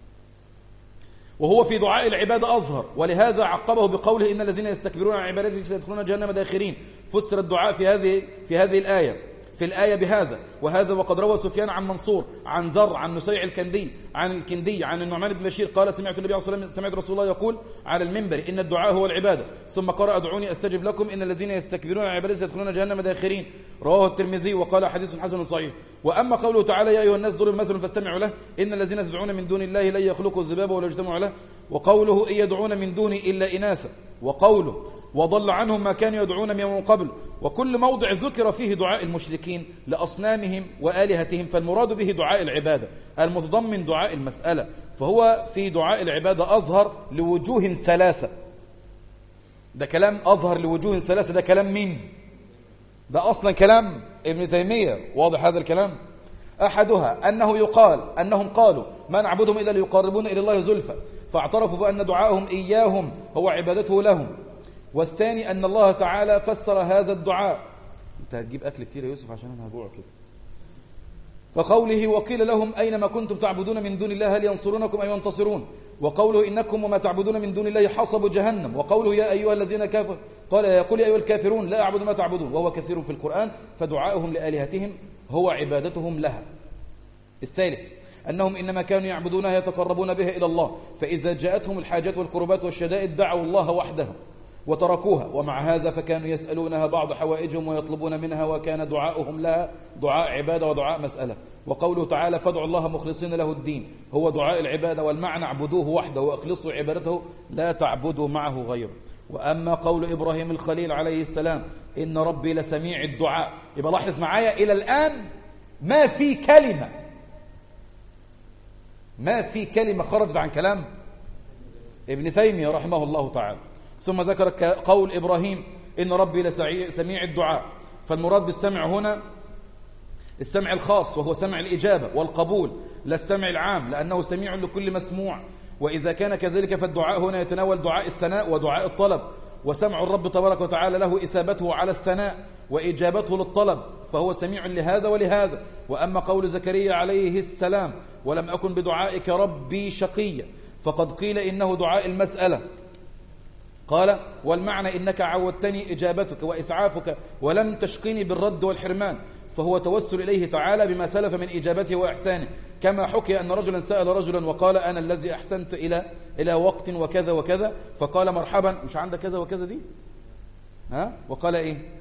وهو في دعاء العبادة أظهر، ولهذا عقبه بقوله إن الذين يستكبرون عن عبادتي سيدخلون جهنم داخرين. فسر الدعاء في هذه الآية بهذا وهذا. وقد روى سفيان عن منصور عن زر عن نسيع الكندي عن النعمان بن بشير قال سمعت النبي صلى الله عليه وسلم سمعت رسول الله يقول على المنبر إن الدعاء هو العبادة، ثم قرأ ادعوني أستجب لكم إن الذين يستكبرون عن عبادتي سيدخلون جهنم داخرين. رواه الترمذي وقال حديث حسن صحيح. وأما قوله تعالى يا أيها الناس ضرب مثل فاستمعوا له إن الذين تدعون من دون الله لن يخلقوا الذباب ولا يجتمعوا له، وقوله إن يدعون من دوني إلا إناثا، وقوله وضل عنهم ما كانوا يدعون من قبل. وكل موضع ذكر فيه دعاء المشركين لأصنامهم وآلهتهم فالمراد به دعاء العبادة المتضمن دعاء المسألة، فهو في دعاء العبادة أظهر لوجوه ثلاثة. ده كلام أظهر لوجوه ثلاثة، ده كلام مين؟ ده أصلا كلام ابن تيمية. واضح هذا الكلام؟ أحدها أنه يقال أنهم قالوا ما نعبدهم إلا ليقربون إلى الله زلفى، فاعترفوا بأن دعاءهم إياهم هو عبادته لهم. والثاني أن الله تعالى فسر هذا الدعاء. أنت هتجيب أكل كتير يا يوسف عشان أنا هجوع كده. وقوله وقيل لهم أينما كنتم تعبدون من دون الله هل ينصرونكم أو ينتصرون، وقوله إنكم وما تعبدون من دون الله حصب جهنم، وقوله يا أيها الذين كفروا قال يقول يا أيها الكافرون لا أعبد ما تعبدون، وهو كثير في القرآن، فدعاؤهم لآلهتهم هو عبادتهم لها. الثالث أنهم إنما كانوا يعبدونها يتقربون بها إلى الله، فإذا جاءتهم الحاجات والكربات والشدائد دعوا الله وحده وتركوها، ومع هذا فكانوا يسألونها بعض حوائجهم ويطلبون منها، وكان دعاؤهم لها دعاء عبادة ودعاء مسألة. وقوله تعالى فادعوا الله مخلصين له الدين هو دعاء العبادة، والمعنى اعبدوه وحده واخلصوا عبادته لا تعبدوا معه غيره. وأما قول إبراهيم الخليل عليه السلام إن ربي لسميع الدعاء، يبقى لاحظ معايا إلى الآن ما في كلمة خرجت عن كلام ابن تيمية رحمه الله تعالى. ثم ذكر قول إبراهيم إن ربي لسميع الدعاء، فالمراد بالسمع هنا السمع الخاص وهو سمع الإجابة والقبول، لا السمع العام، لأنه سميع لكل مسموع. وإذا كان كذلك فالدعاء هنا يتناول دعاء الثناء ودعاء الطلب، وسمع الرب تبارك وتعالى له إثابته على الثناء وإجابته للطلب، فهو سميع لهذا ولهذا. وأما قول زكريا عليه السلام ولم أكن بدعائك ربي شقيا، فقد قيل إنه دعاء المسألة، قال والمعنى إنك عودتني إجابتك وإسعافك ولم تشقني بالرد والحرمان، فهو توسل إليه تعالى بما سلف من إجابته وإحسانه، كما حكي أن رجلا سأل رجلا وقال أنا الذي أحسنت إلى وقت وكذا وكذا، فقال مرحبا. مش عندك كذا وكذا دي؟ ها وقال إيه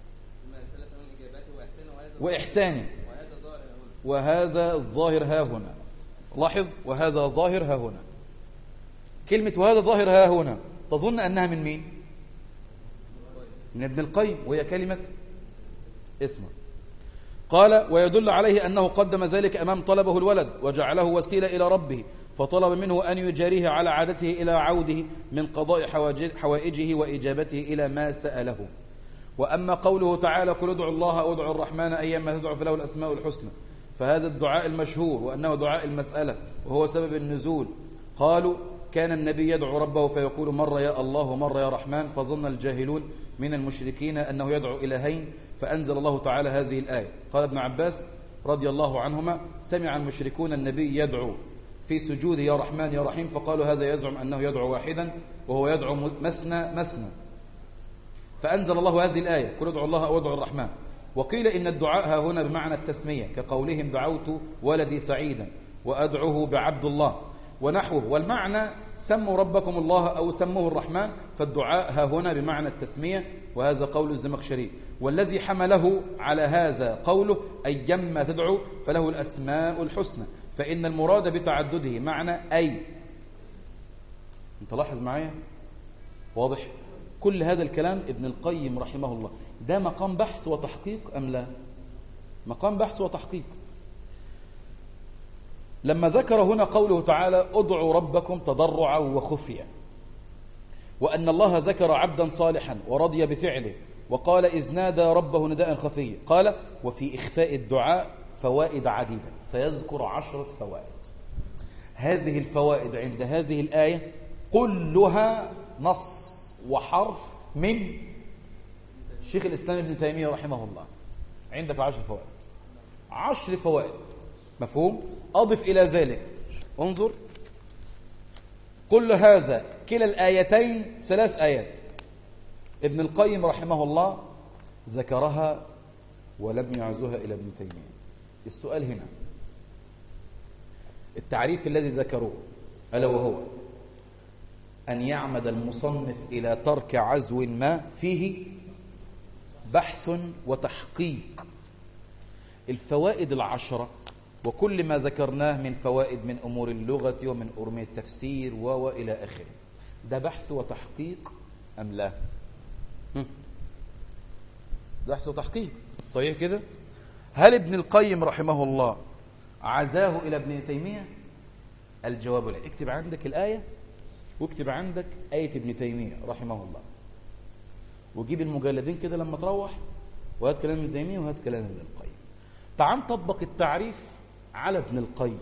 وإحساني وهذا الظاهر ها هنا. لاحظ وهذا ظاهر ها هنا. كلمة وهذا ظاهر ها هنا تظن أنها من مين؟ من ابن القيم، وهي كلمة اسمه. قال ويدل عليه أنه قدم ذلك أمام طلبه الولد وجعله وسيلة إلى ربه، فطلب منه أن يجاريه على عادته إلى عوده من قضاء حوائجه وإجابته إلى ما سأله. وأما قوله تعالى قل ادعوا الله أو ادعوا الرحمن أيما تدعوا فله الأسماء الحسنى، فهذا الدعاء المشهور وأنه دعاء المسألة وهو سبب النزول. قالوا كان النبي يدعو ربه فيقول مرة يا الله ومرة يا رحمن، فظن الجاهلون من المشركين أنه يدعو إلهين، فأنزل الله تعالى هذه الآية. قال ابن عباس رضي الله عنهما سمع المشركون النبي يدعو في سجوده يا رحمن يا رحيم، فقالوا هذا يزعم أنه يدعو واحدا وهو يدعو مثنى، فأنزل الله هذه الآية قل ادعوا الله أو ادعوا الرحمن. وقيل إن الدعاء ها هنا بمعنى التسمية كقولهم دعوت ولدي سعيدا وأدعوه بعبد الله ونحوه، والمعنى سموا ربكم الله أو سموه الرحمن، فالدعاء ها هنا بمعنى التسمية، وهذا قول الزمخشري. والذي حمله على هذا قوله أيما تدعو فله الأسماء الحسنى، فإن المراد بتعدده معنى أي. انت لاحظ معايا واضح؟ كل هذا الكلام ابن القيم رحمه الله ده مقام بحث وتحقيق أم لا؟ مقام بحث وتحقيق. لما ذكر هنا قوله تعالى ادعوا ربكم تضرعا وخفيا، وأن الله ذكر عبدا صالحا ورضي بفعله، وقال إذ نادى ربه نداء خفيا، قال وفي إخفاء الدعاء فوائد عديدة، سيذكر 10 فوائد. هذه الفوائد عند هذه الآية كلها نص وحرف من شيخ الإسلام ابن تيمية رحمه الله. عندك 10 فوائد، 10 فوائد، مفهوم؟ أضف إلى ذلك انظر كل هذا كلا الآيتين 3 آيات ابن القيم رحمه الله ذكرها ولم يعزها إلى ابن تيمية. السؤال هنا التعريف الذي ذكروه ألا وهو أن يعمد المصنف إلى ترك عزو ما فيه بحث وتحقيق. الفوائد 10 وكل ما ذكرناه من فوائد من أمور اللغة ومن أمور التفسير وإلى آخره، ده بحث وتحقيق أم لا؟ بحث وتحقيق صحيح كده؟ هل ابن القيم رحمه الله عزاه إلى ابن تيمية؟ الجواب لا. اكتب عندك الآية واكتب عندك آية ابن تيمية رحمه الله، وجيب المجلدين كده لما تروح، وهات كلام ابن تيمية وهات كلام ابن القيم. تعال طبق التعريف على ابن القيم.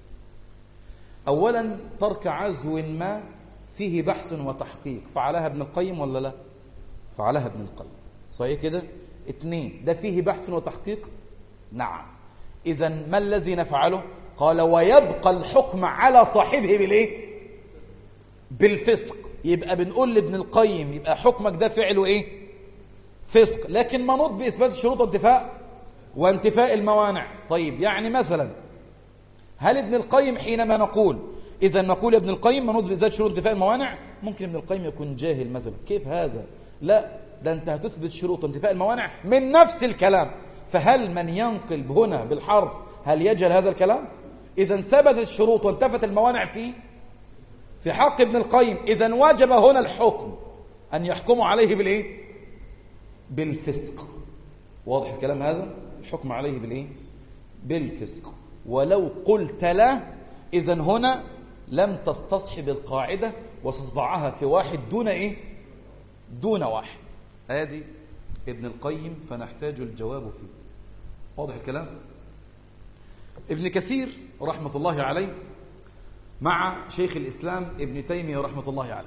أولا ترك عزو ما فيه بحث وتحقيق، فعلها ابن القيم ولا لا؟ فعلها ابن القيم صحيح كده؟ 2 ده فيه بحث وتحقيق؟ نعم. إذن ما الذي نفعله؟ قال ويبقى الحكم على صاحبه بالإيه؟ بالفسق. يبقى بنقول لابن القيم يبقى حكمك ده فعله إيه؟ فسق، لكن منوط بإثبات الشروط وانتفاء الموانع. طيب يعني مثلا هل ابن القيم حينما نقول إذا نقول ابن القيم منوط بإثبات شروط انتفاء الموانع، ممكن ابن القيم يكون جاهل مثلا، كيف هذا؟ لا، ده أنت هتثبت شروط انتفاء الموانع من نفس الكلام. فهل من ينقل هنا بالحرف هل يجهل هذا الكلام؟ إذا ثبتت الشروط وانتفت الموانع في حق ابن القيم، إذا وجب هنا الحكم أن يحكموا عليه بالإيه؟ بالفسق. واضح الكلام هذا؟ الحكم عليه بالإيه؟ بالفسق. ولو قلت لا إذا هنا لم تستصحب القاعدة وستضعها في واحد دون إيه؟ دون واحد. هذه ابن القيم فنحتاج الجواب فيه. واضح الكلام؟ ابن كثير رحمة الله عليه مع شيخ الإسلام ابن تيمية رحمة الله عليه،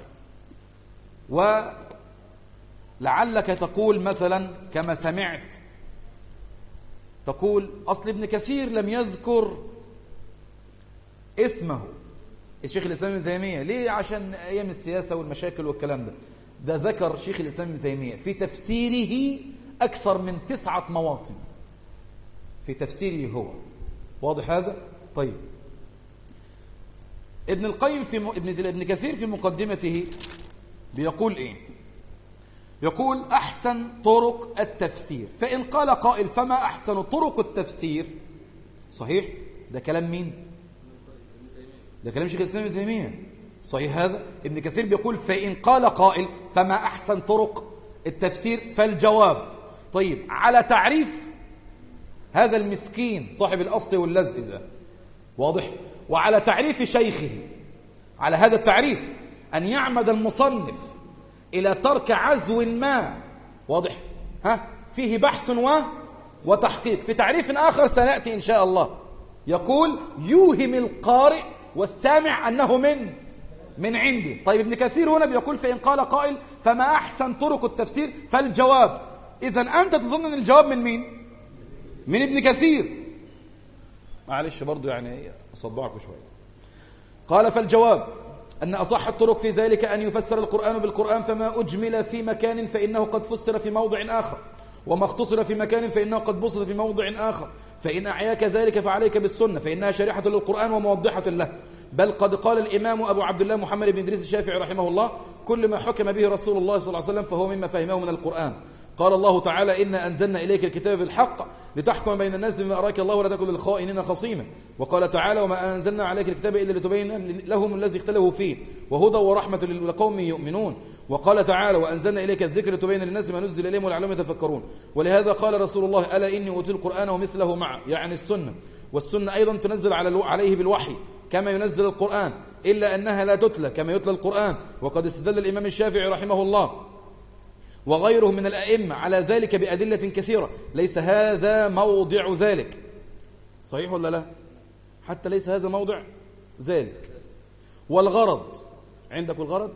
ولعلك تقول مثلا كما سمعت تقول أصل ابن كثير لم يذكر اسمه الشيخ الإسلام ابن تيمية ليه؟ عشان أيام السياسة والمشاكل والكلام ده ذكر شيخ الإسلام ابن تيمية في تفسيره أكثر من 9 مواطن في تفسيره هو. واضح هذا؟ طيب ابن القيم ابن كثير في مقدمته بيقول إيه؟ يقول أحسن طرق التفسير. فإن قال قائل فما أحسن طرق التفسير؟ صحيح، ده كلام مين؟ ده كلام شيخ الإسلام ابن تيمية. صحيح هذا. ابن كثير بيقول فإن قال قائل فما أحسن طرق التفسير، فالجواب طيب على تعريف هذا المسكين صاحب القص واللزق ده، واضح، وعلى تعريف شيخه، على هذا التعريف أن يعمد المصنف إلى ترك عزو ما، واضح، فيه بحث وتحقيق. في تعريف آخر سنأتي إن شاء الله يقول يوهم القارئ والسامع أنه من عندي. طيب ابن كثير هنا بيقول فإن قال قائل فما أحسن طرق التفسير، فالجواب. إذن أنت تظن أن الجواب من مين؟ من ابن كثير. معلش برضو يعني أصدعكم شوية. قال فالجواب أن أصح الطرق في ذلك أن يفسر القرآن بالقرآن، فما أجمل في مكان فإنه قد فسر في موضع آخر، وما اختصر في مكان فإنه قد بسط في موضع آخر. فإن أعياك ذلك فعليك بالسنة، فإنها شارحة للقرآن وموضحة له. بل قد قال الإمام أبو عبد الله محمد بن إدريس الشافعي رحمه الله: كل ما حكم به رسول الله صلى الله عليه وسلم فهو مما فهمه من القرآن. قال الله تعالى: إنا أنزلنا إليك الكتاب بالحق لتحكم بين الناس بما أراك الله ولا تكن للخائنين خصيما. وقال تعالى: وما أنزلنا عليك الكتاب إلا لتبين لهم الذي اختلفوا فيه وهدى ورحمة لقوم يؤمنون. وقال تعالى: وأنزلنا إليك الذكر لتبين للناس ما نزل إليهم ولعلهم يتفكرون. ولهذا قال رسول الله: ألا إني أوتي القرآن ومثله معه، يعني السنة. والسنة أيضا تنزل عليه بالوحي كما ينزل القرآن، إلا أنها لا تتلى كما يتلى القرآن. وقد استدل الإمام الشافعي رحمه الله وغيره من الأئمة على ذلك بأدلة كثيرة، ليس هذا موضع ذلك. صحيح ولا لا؟ حتى ليس هذا موضع ذلك. والغرض عندك، الغرض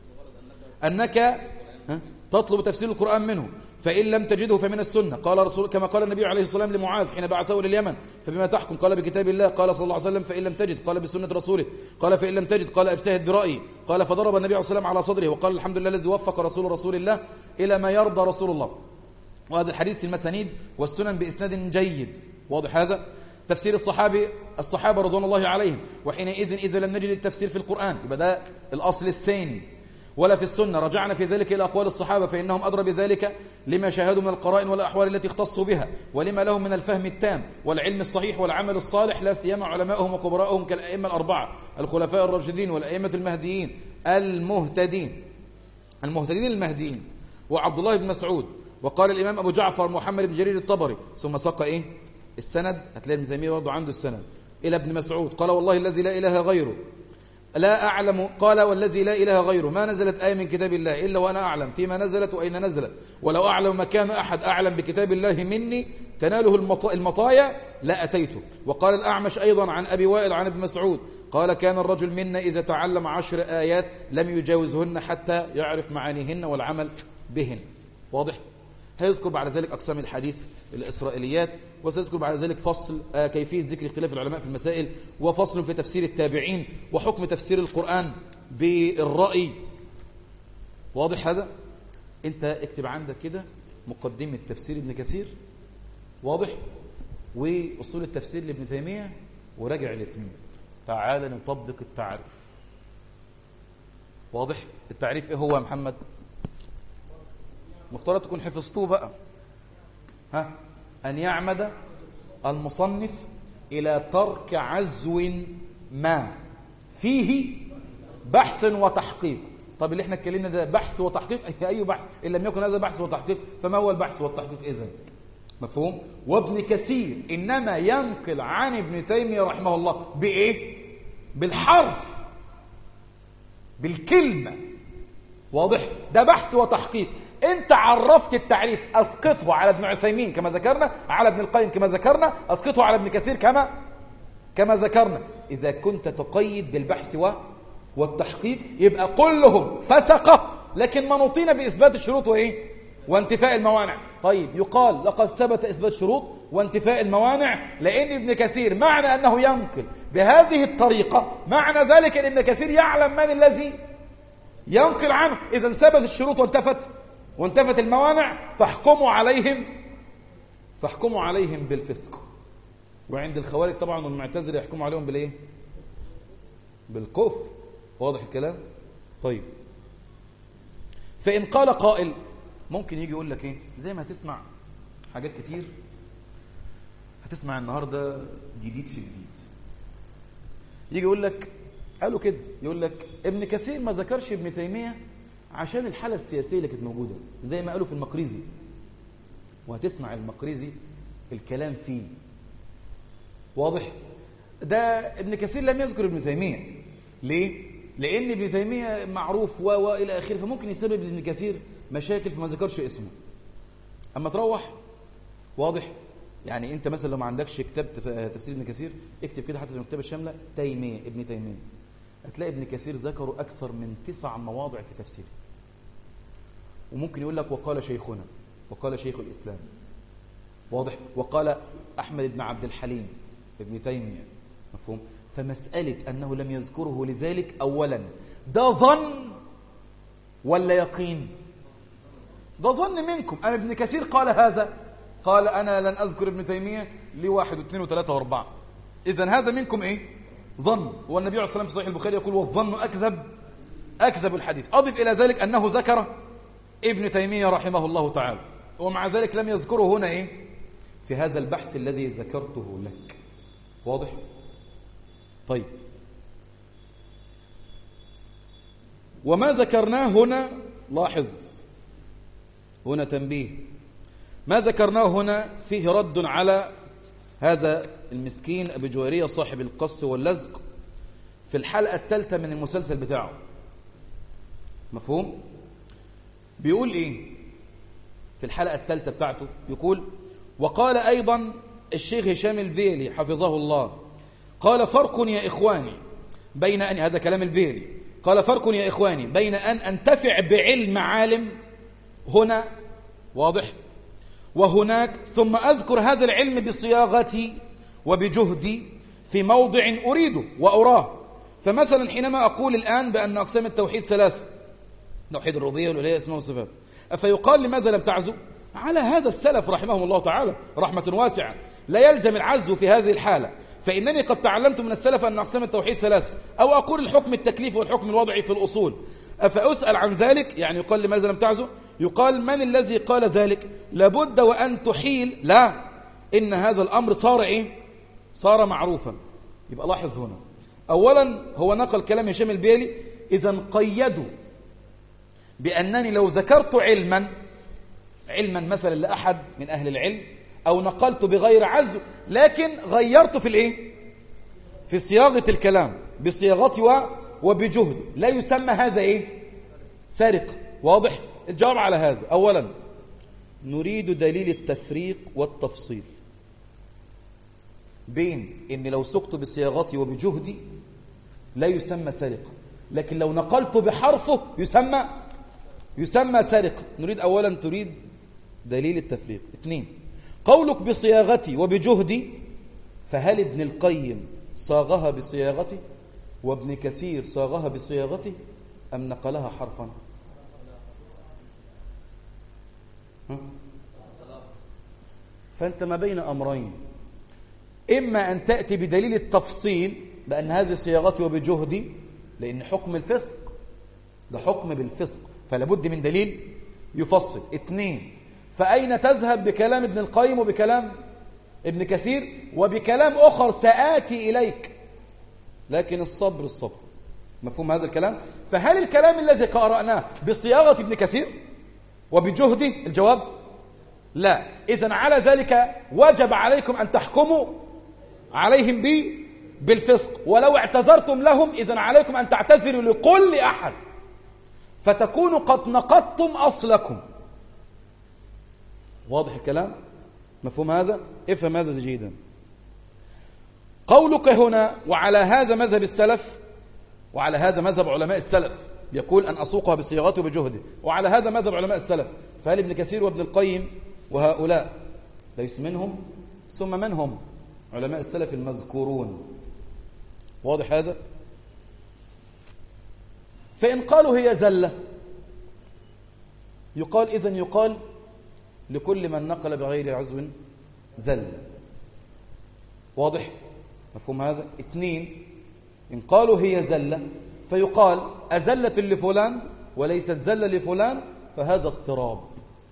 أنك تطلب تفسير القرآن منه، فإن لم تجده فمن السنة. قال رسول كما قال النبي عليه الصلاة والسلام لمعاذ حين بعثه لليمن: فبما تحكم؟ قال: بكتاب الله. قال صلى الله عليه وسلم: فإن لم تجد؟ قال: بسنة رسوله. قال: فإن لم تجد؟ قال: اجتهد برأيي. قال: فضرب النبي عليه الصلاة والسلام على صدره وقال: الحمد لله الذي وفق رسول الله إلى ما يرضى رسول الله. وهذا الحديث في المسانيد والسنن بإسناد جيد. واضح هذا؟ تفسير الصحابة رضوان الله عليهم. وحينئذ إذا لم نجد التفسير في القرآن يبقى ده الأصل الثاني، ولا في السنة، رجعنا في ذلك إلى أقوال الصحابة، فإنهم أدرى بذلك لما شاهدوا من القرائن والأحوال التي اختصوا بها، ولما لهم من الفهم التام والعلم الصحيح والعمل الصالح، لا سيما علماءهم وكبراءهم كالأئمة الأربعة الخلفاء الراشدين والأئمة المهديين المهديين وعبد الله بن مسعود. وقال الإمام أبو جعفر محمد بن جرير الطبري، ثم ساق السند، هتلاقي ابن تيمية برضه عنده السند إلى ابن مسعود، قال: والله الذي لا إله غيره لا أعلم، قال: والذي لا إله غيره ما نزلت آية من كتاب الله إلا وأنا أعلم فيما نزلت وأين نزلت، ولو أعلم مكان أحد أعلم بكتاب الله مني تناله المطايا لا أتيته. وقال الأعمش أيضا عن أبي وائل عن ابن مسعود قال: كان الرجل منا إذا تعلم 10 آيات لم يجاوزهن حتى يعرف معانيهن والعمل بهن. واضح؟ هيذكر بعد ذلك أقسام الحديث الإسرائيليات، وسيذكر بعد ذلك فصل كيفية ذكر اختلاف العلماء في المسائل، وفصل في تفسير التابعين، وحكم تفسير القرآن بالرأي. واضح هذا؟ انت اكتب عندك كده مقدمة تفسير ابن كثير، واضح، وأصول التفسير لابن تيمية، وراجع الاثنين. تعال نطبق التعريف. واضح؟ التعريف ايه هو يا محمد؟ مفترض تكون حفظتوه بقى. أن يعمد المصنف إلى ترك عزو ما فيه بحث وتحقيق. طب اللي احنا اتكلمنا ده بحث وتحقيق، أي بحث؟ إن لم يكن هذا بحث وتحقيق فما هو البحث والتحقيق إذن؟ مفهوم؟ وابن كثير إنما ينقل عن ابن تيمية رحمه الله بإيه؟ بالحرف، بالكلمة. واضح؟ ده بحث وتحقيق. انت عرفت التعريف، اسقطه على ابن عثيمين كما ذكرنا، على ابن القيم كما ذكرنا، اسقطه على ابن كثير كما ذكرنا. اذا كنت تقيد بالبحث والتحقيق يبقى كلهم فسقه، لكن منوطين باثبات الشروط وانتفاء الموانع. طيب يقال لقد ثبت اثبات شروط وانتفاء الموانع، لان ابن كثير معنى انه ينقل بهذه الطريقه معنى ذلك ان ابن كثير يعلم من الذي ينقل عنه. اذا ثبت الشروط وانتفت الموانع فاحكموا عليهم بالفسق. وعند الخوارج طبعا والمعتزله يحكموا عليهم بالايه؟ بالكفر. واضح الكلام؟ طيب، فإن قال قائل ممكن يجي يقول لك ايه، زي ما هتسمع حاجات كتير، هتسمع النهارده جديد في جديد، يجي يقول لك قالوا كده، يقول لك ابن كثير ما ذكرش ابن تيمية عشان الحالة السياسية اللي كانت موجودة، زي ما قالوا في المقريزي. وهتسمع المقريزي الكلام فيه واضح. ده ابن كثير لم يذكر ابن تيمية. ليه؟ لأن ابن تيمية معروف وإلى آخره، فممكن يسبب لابن كثير مشاكل فما ذكرش اسمه. أما تروح واضح، يعني أنت مثلا لو ما عندكش كتاب تفسير ابن كثير، اكتب كده حتى في المكتبة الشاملة تيمية، ابن تيمية، هتلاقي ابن كثير ذكروا أكثر من 9 مواضع في تفسيره. وممكن يقول لك وقال شيخنا، وقال شيخ الإسلام، واضح، وقال أحمد بن عبد الحليم ابن تيمية، مفهوم؟ فمسألة أنه لم يذكره لذلك، أولا ده ظن ولا يقين؟ ده ظن منكم. أما ابن كثير قال هذا، قال أنا لن أذكر ابن تيمية لواحد واثنين وثلاثة واربعة. إذن هذا منكم إيه؟ ظن. والنبي عليه الصلاة والسلام في صحيح البخاري يقول والظن أكذب الحديث. أضف إلى ذلك أنه ذكر ابن تيمية رحمه الله تعالى، ومع ذلك لم يذكره هنا إيه؟ في هذا البحث الذي ذكرته لك. واضح؟ طيب، وما ذكرناه هنا، لاحظ هنا تنبيه، ما ذكرناه هنا فيه رد على هذا المسكين أبي جويرية صاحب القص واللزق في الحلقة الثالثة من المسلسل بتاعه. مفهوم؟ بيقول إيه في الحلقة الثالثة بتاعته؟ يقول وقال أيضا الشيخ هشام البيلي حفظه الله، قال فرق يا إخواني بين أن، هذا كلام البيلي، قال فرق يا إخواني بين أن أنتفع بعلم عالم هنا، واضح، وهناك، ثم أذكر هذا العلم بصياغتي وبجهدي في موضع أريده وأراه. فمثلا حينما أقول الآن بأن أقسام التوحيد 3، توحيد الربوبية والألوهية اسمه والصفات، أفيقال لماذا لم تعزو؟ على هذا السلف رحمهم الله تعالى رحمة واسعة لا يلزم العزو في هذه الحالة، فإنني قد تعلمت من السلف أن أقسام التوحيد 3، أو أقول الحكم التكليفي والحكم الوضعي في الأصول، أفأسأل عن ذلك؟ يعني يقال لماذا لم تعزو؟ يقال من الذي قال ذلك؟ لابد وأن تحيل، لا، إن هذا الأمر صار إيه؟ صار معروفا. يبقى لاحظ هنا، أولا هو نقل كلام هشام البيلي، إذا قيدوا بأنني لو ذكرت علما مثلا لأحد من أهل العلم، أو نقلت بغير عزو، لكن غيرت في الإيه؟ في صياغة الكلام بصياغتي وبجهد، لا يسمى هذا إيه؟ سرقة. واضح؟ الجواب على هذا، أولا نريد دليل التفريق والتفصيل بين إن لو سقت بصياغتي وبجهدي لا يسمى سرقة، لكن لو نقلت بحرفه يسمى سرقة. نريد أولا تريد دليل التفريق. 2 قولك بصياغتي وبجهدي، فهل ابن القيم صاغها بصياغته وابن كثير صاغها بصياغته أم نقلها حرفا؟ فأنت ما بين أمرين، إما أن تأتي بدليل التفصيل بأن هذه صياغتي وبجهدي، لأن حكم الفسق ده حكم بالفسق، فلا بد من دليل يفصل. 2 فأين تذهب بكلام ابن القيم وبكلام ابن كثير وبكلام أخر سآتي إليك، لكن الصبر. مفهوم هذا الكلام؟ فهل الكلام الذي قرأناه بصياغة ابن كثير وبجهده؟ الجواب لا. إذن على ذلك وجب عليكم أن تحكموا عليهم بالفسق، ولو اعتذرتم لهم إذن عليكم أن تعتذروا لكل أحد، فتكونوا قد نقضتم أصلكم. واضح الكلام؟ مفهوم هذا؟ افهم هذا جيدا. قولك هنا وعلى هذا مذهب السلف، وعلى هذا مذهب علماء السلف، يقول أن أسوقها بصياغته وبجهده، وعلى هذا مذهب علماء السلف، فهل ابن كثير وابن القيم وهؤلاء ليس منهم؟ ثم من هم علماء السلف المذكورون؟ واضح هذا؟ فإن قالوا هي زلة، يقال إذن يقال لكل من نقل بغير عزو زلة. واضح؟ مفهوم هذا؟ 2 إن قالوا هي زلة فيقال أزلة لفلان وليست زلة لفلان، فهذا اضطراب.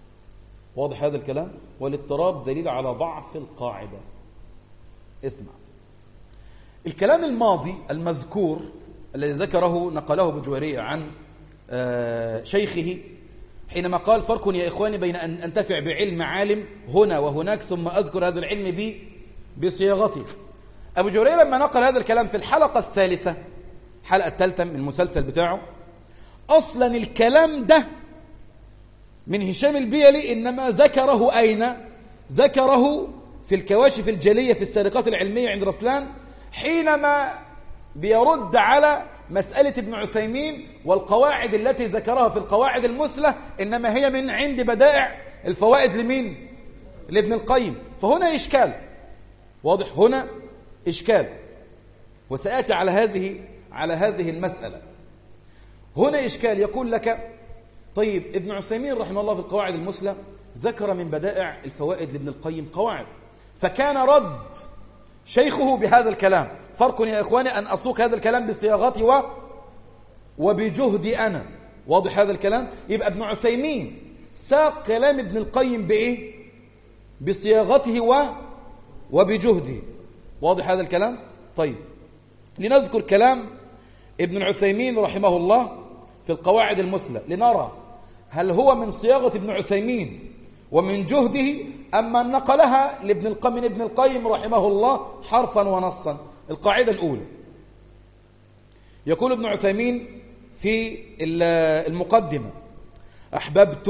واضح هذا الكلام؟ والاضطراب دليل على ضعف القاعدة. اسمع الكلام الماضي المذكور الذي ذكره نقله أبو جويرية عن شيخه حينما قال فرق يا إخواني بين أن أنتفع بعلم عالم هنا وهناك ثم أذكر هذا العلم بصياغته. أبو جويرية لما نقل هذا الكلام في الحلقة الثالثة، الحلقة الثالثة من المسلسل بتاعه، أصلا الكلام ده من هشام البيلي إنما ذكره أين؟ ذكره في الكواشف الجلية في السرقات العلمية عند رسلان حينما بيرد على مسألة ابن عثيمين والقواعد التي ذكرها في القواعد المثلى إنما هي من عند بدائع الفوائد لمين؟ لابن القيم. فهنا إشكال واضح، هنا إشكال، وسأتي على هذه المسألة. هنا إشكال يقول لك طيب ابن عثيمين رحمه الله في القواعد المثلى ذكر من بدائع الفوائد لابن القيم قواعد، فكان رد شيخه بهذا الكلام. فرق يا إخواني أن أسوق هذا الكلام بصياغتي وبجهدي أنا. واضح هذا الكلام؟ يبقى ابن عثيمين ساق كلام ابن القيم بإيه؟ بصياغته وبجهده. واضح هذا الكلام؟ طيب لنذكر كلام ابن عثيمين رحمه الله في القواعد المثلى لنرى هل هو من صياغة ابن عثيمين ومن جهده أما نقلها من ابن القيم رحمه الله حرفا ونصا. القاعدة الأولى يقول ابن عثيمين في المقدمة أحببت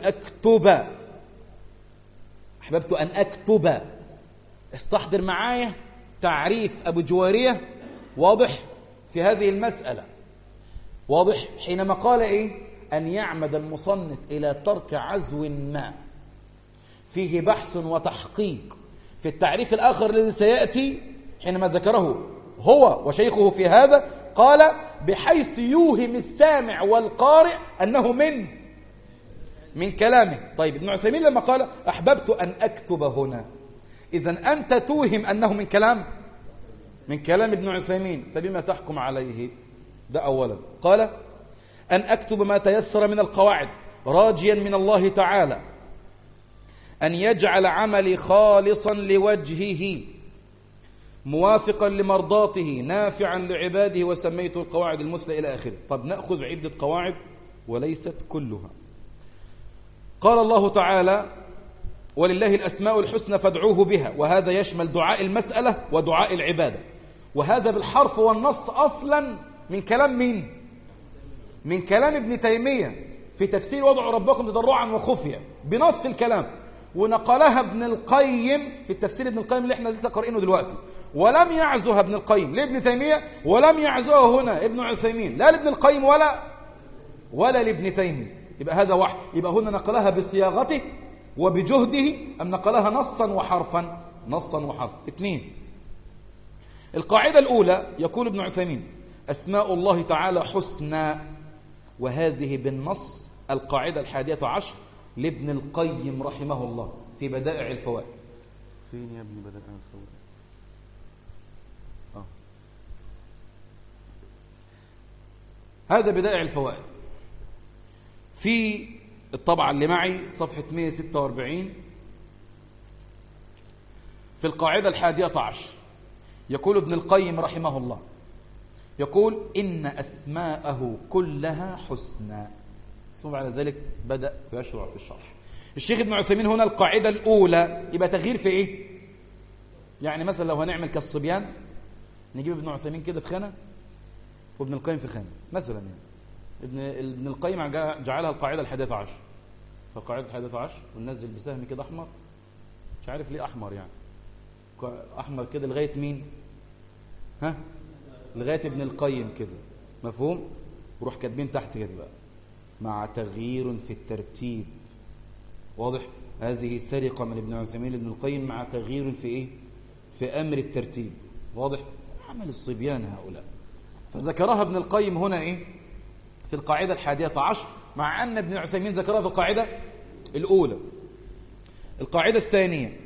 أن أكتب. استحضر معايا تعريف أبو جويرية واضح في هذه المسألة. واضح حينما قال إيه؟ أن يعمد المصنف إلى ترك عزو ما فيه بحث وتحقيق. في التعريف الآخر الذي سيأتي حينما ذكره هو وشيخه في هذا قال بحيث يوهم السامع والقارئ أنه من كلامه. طيب ابن عثيمين لما قال أحببت أن أكتب هنا، إذن أنت توهم أنه من كلام ابن عثيمين، فبما تحكم عليه؟ ده أولا. قال أن أكتب ما تيسر من القواعد راجيا من الله تعالى أن يجعل عملي خالصا لوجهه موافقا لمرضاته نافعا لعباده وسميته القواعد المثلى إلى آخره. طب نأخذ عدة قواعد وليست كلها. قال الله تعالى ولله الأسماء الحسنى فادعوه بها، وهذا يشمل دعاء المسألة ودعاء العبادة، وهذا بالحرف والنص أصلا من كلام مين؟ من كلام ابن تيمية في تفسير وضعوا ربكم تضرعا وخفيا بنص الكلام، ونقلها ابن القيم في التفسير ابن القيم اللي احنا لسه قارئينه دلوقتي، ولم يعزها ابن القيم لابن تيمية ولم يعزها هنا ابن عثيمين لا لابن القيم ولا لابن تيمية. يبقى هذا واحد. يبقى هنا نقلها بصياغته وبجهده أم نقلها نصا وحرفا؟ نصا وحرفا. 2. القاعدة الأولى يقول ابن عثيمين أسماء الله تعالى حسنى، وهذه بالنص القاعدة 11 لابن القيم رحمه الله في بدائع الفوائد. فين يا ابني بدائع الفوائد؟ هذا بدائع الفوائد في الطبعة اللي معي صفحة 146 في القاعدة 11 يقول ابن القيم رحمه الله يقول إن أسماءه كلها حسنى، ثم على ذلك بدأ يشرع في الشرح. الشيخ ابن عثيمين هنا القاعدة الأولى يبقى تغيير في إيه؟ يعني مثلا لو هنعمل كالصبيان نجيب ابن عثيمين كده في خانة وابن القيم في خانة مثلا، يعني ابن القيم جعلها القاعدة 11 فالقاعدة 11 وننزل بسهم كده أحمر، مش عارف ليه أحمر، يعني أحمر كده لغاية مين؟ لغاية ابن القيم كده، مفهوم؟ وروح كاتبين تحت كده بقى مع تغيير في الترتيب. واضح؟ هذه سرقة من ابن عثيمين لابن القيم مع تغيير في إيه؟ في أمر الترتيب. واضح؟ عمل الصبيان هؤلاء. فذكرها ابن القيم هنا إيه؟ في القاعدة 11 مع أن ابن عثيمين ذكرها في القاعدة الأولى. القاعدة الثانية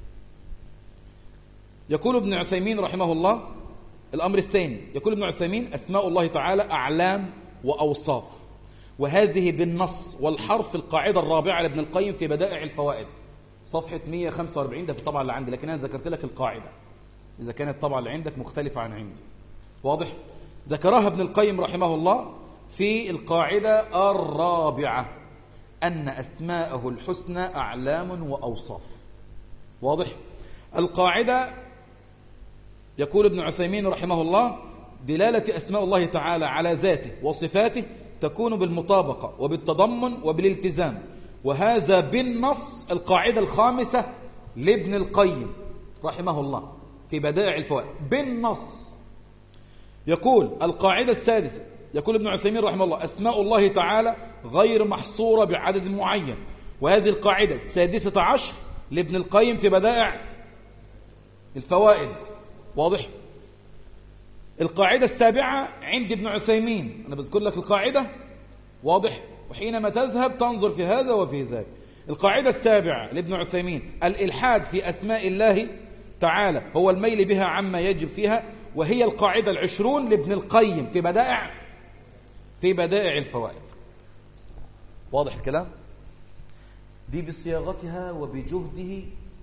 يقول ابن عثيمين رحمه الله الأمر الثاني، يقول ابن عثيمين أسماء الله تعالى أعلام وأوصاف، وهذه بالنص والحرف القاعدة الرابعة لابن القيم في بدائع الفوائد صفحة 145. ده في الطبعة اللي عندي، لكن أنا ذكرت لك القاعدة إذا كانت الطبعة اللي عندك مختلفة عن عندي. واضح؟ ذكرها ابن القيم رحمه الله في القاعدة الرابعة أن أسماءه الحسنى أعلام وأوصاف. واضح؟ القاعدة يقول ابن عثيمين رحمه الله دلالة أسماء الله تعالى على ذاته وصفاته تكون بالمطابقة وبالتضمن وبالالتزام، وهذا بالنص القاعدة الخامسة لابن القيم رحمه الله في بدائع الفوائد بالنص. يقول القاعدة السادسة، يقول ابن عثيمين رحمه الله أسماء الله تعالى غير محصورة بعدد معين، وهذه القاعدة السادسة عشر لابن القيم في بدائع الفوائد. واضح؟ القاعدة السابعة عند ابن عثيمين، أنا بذكر لك القاعدة. واضح؟ وحينما تذهب تنظر في هذا وفي ذاك. القاعدة السابعة لابن عثيمين الإلحاد في أسماء الله تعالى هو الميل بها عما يجب فيها، وهي القاعدة 20 لابن القيم في بدائع الفوائد. واضح الكلام؟ دي بصياغتها وبجهده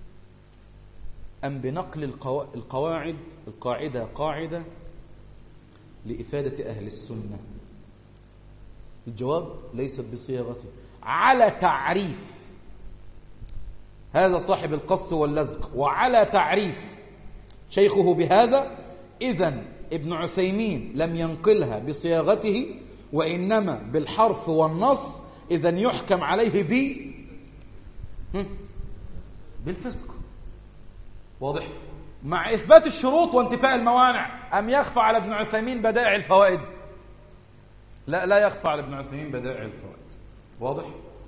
أم بنقل القواعد؟ القاعدة قاعدة لإفادة أهل السنة. الجواب ليست بصياغته على تعريف هذا صاحب القص واللزق، وعلى تعريف شيخه بهذا. إذن ابن عثيمين لم ينقلها بصياغته وإنما بالحرف والنص، إذن يحكم عليه بالفسق. واضح؟ مع إثبات الشروط وانتفاء الموانع. أم يخفى على ابن عثيمين بدائع الفوائد؟ لا يخفى على ابن عثيمين بدائع الفوائد. واضح؟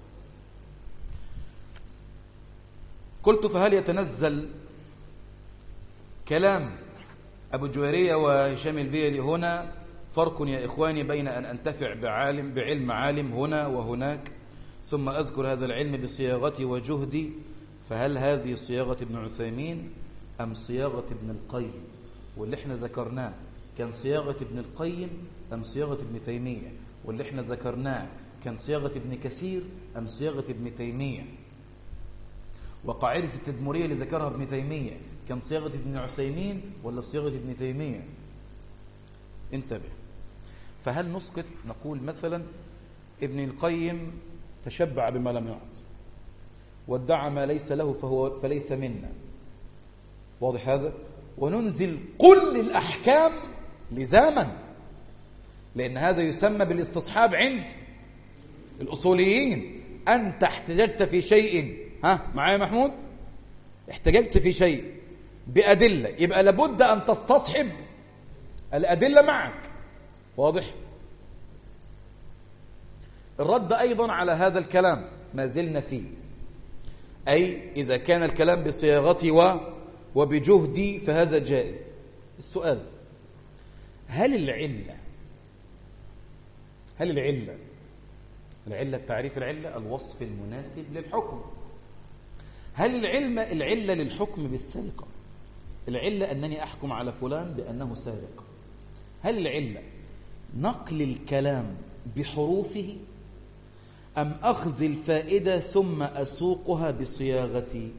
قلت فهل يتنزل كلام أبو جويرية وهشام البيلي هنا فرق يا إخواني بين أن أنتفع بعلم عالم هنا وهناك ثم أذكر هذا العلم بصياغتي وجهدي، فهل هذه صياغة ابن عثيمين أم صياغة ابن القيم؟ واللي احنا ذكرناه كان صياغة ابن القيم أم صياغة ابن تيمية؟ واللي احنا ذكرناه كان صياغة ابن كثير أم صياغة ابن تيمية؟ وقاعدة التدمرية اللي ذكرها ابن تيمية كان صياغة ابن عثيمين ولا صياغة ابن تيمية؟ انتبه. فهل نسقط نقول مثلا ابن القيم تشبع بما لم يعط وادعى ما ليس له فليس منا؟ واضح هذا؟ وننزل كل الأحكام لزاما، لأن هذا يسمى بالاستصحاب عند الأصوليين. أنت احتججت في شيء، معايا محمود؟ احتججت في شيء بأدلة، يبقى لابد أن تستصحب الأدلة معك. واضح؟ الرد أيضا على هذا الكلام ما زلنا فيه، أي إذا كان الكلام بصياغتي وبجهدي فهذا جائز. السؤال: هل العلة تعريف العلة الوصف المناسب للحكم. هل العلة للحكم بالسرقة؟ العلة أنني أحكم على فلان بأنه سارق. هل العلة نقل الكلام بحروفه أم أخذ الفائدة ثم أسوقها بصياغتي؟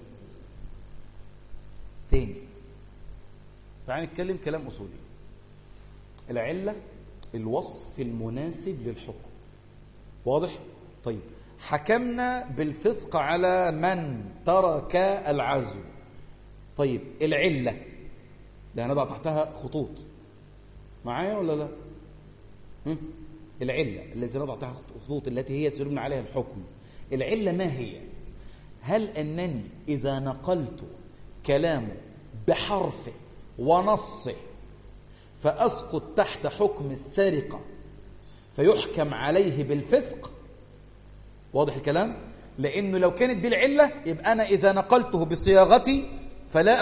تاني، تعال نتكلم كلام أصولي. العلة الوصف المناسب للحكم. واضح؟ طيب، حكمنا بالفسق على من ترك العزو. طيب، العلة اللي هنضع تحتها خطوط، معايا ولا لا؟ العلة التي نضع تحتها خطوط التي هي سيرون عليها الحكم، العلة ما هي؟ هل أنني إذا نقلت كلامه بحرفه ونصه فأسقط تحت حكم السرقة فيحكم عليه بالفسق؟ واضح الكلام؟ لأنه لو كانت دي العلة يبقى أنا إذا نقلته بصياغتي فلا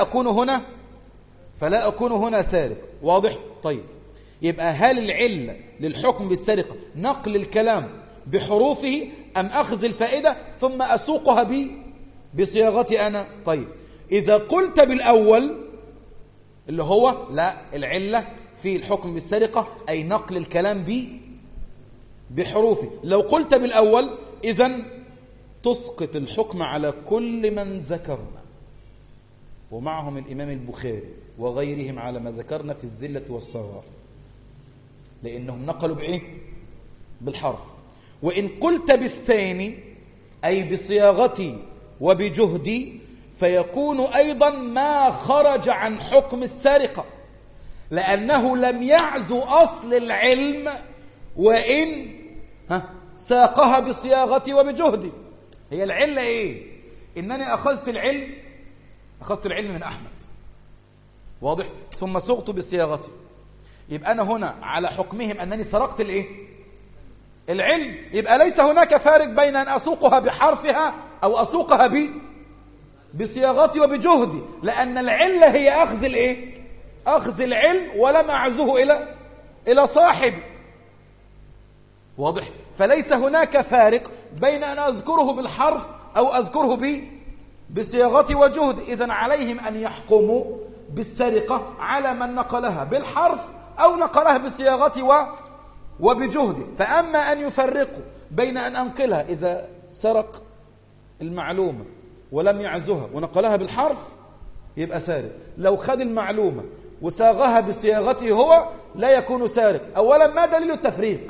أكون هنا سارق. واضح؟ طيب، يبقى هل العلة للحكم بالسرقة نقل الكلام بحروفه أم أخذ الفائدة ثم أسوقها بصياغتي أنا؟ طيب، إذا قلت بالأول اللي هو لا، العلة في الحكم بالسرقة أي نقل الكلام بحروفه. لو قلت بالأول إذن تسقط الحكم على كل من ذكرنا، ومعهم الإمام البخاري وغيرهم على ما ذكرنا في الزلة والصغار، لأنهم نقلوا بإيه؟ بالحرف. وإن قلت بالثاني أي بصياغتي وبجهدي فيكون أيضا ما خرج عن حكم السرقة، لأنه لم يعزو أصل العلم وإن ساقها بصياغتي وبجهدي. هي العلة إيه؟ إنني أخذت العلم من أحمد، واضح؟ ثم صغت بصياغتي، يبقى أنا هنا على حكمهم أنني سرقت الإيه؟ العلم. يبقى ليس هناك فارق بين أن أسوقها بحرفها أو أسوقها بصياغتي وبجهدي، لأن العلة هي أخذ الإيه؟ أخذ العلم ولم أعزه إلى صاحبي، واضح؟ فليس هناك فارق بين أن أذكره بالحرف أو أذكره بصياغتي وجهدي. إذن عليهم أن يحكموا بالسرقة على من نقلها بالحرف أو نقلها بصياغتي وبجهدي. فأما أن يفرقوا بين أن أنقلها إذا سرق المعلومة ولم يعزها ونقلها بالحرف يبقى سارق، لو خد المعلومة وساغها بصياغته هو لا يكون سارق. أولا ما دليل التفريق؟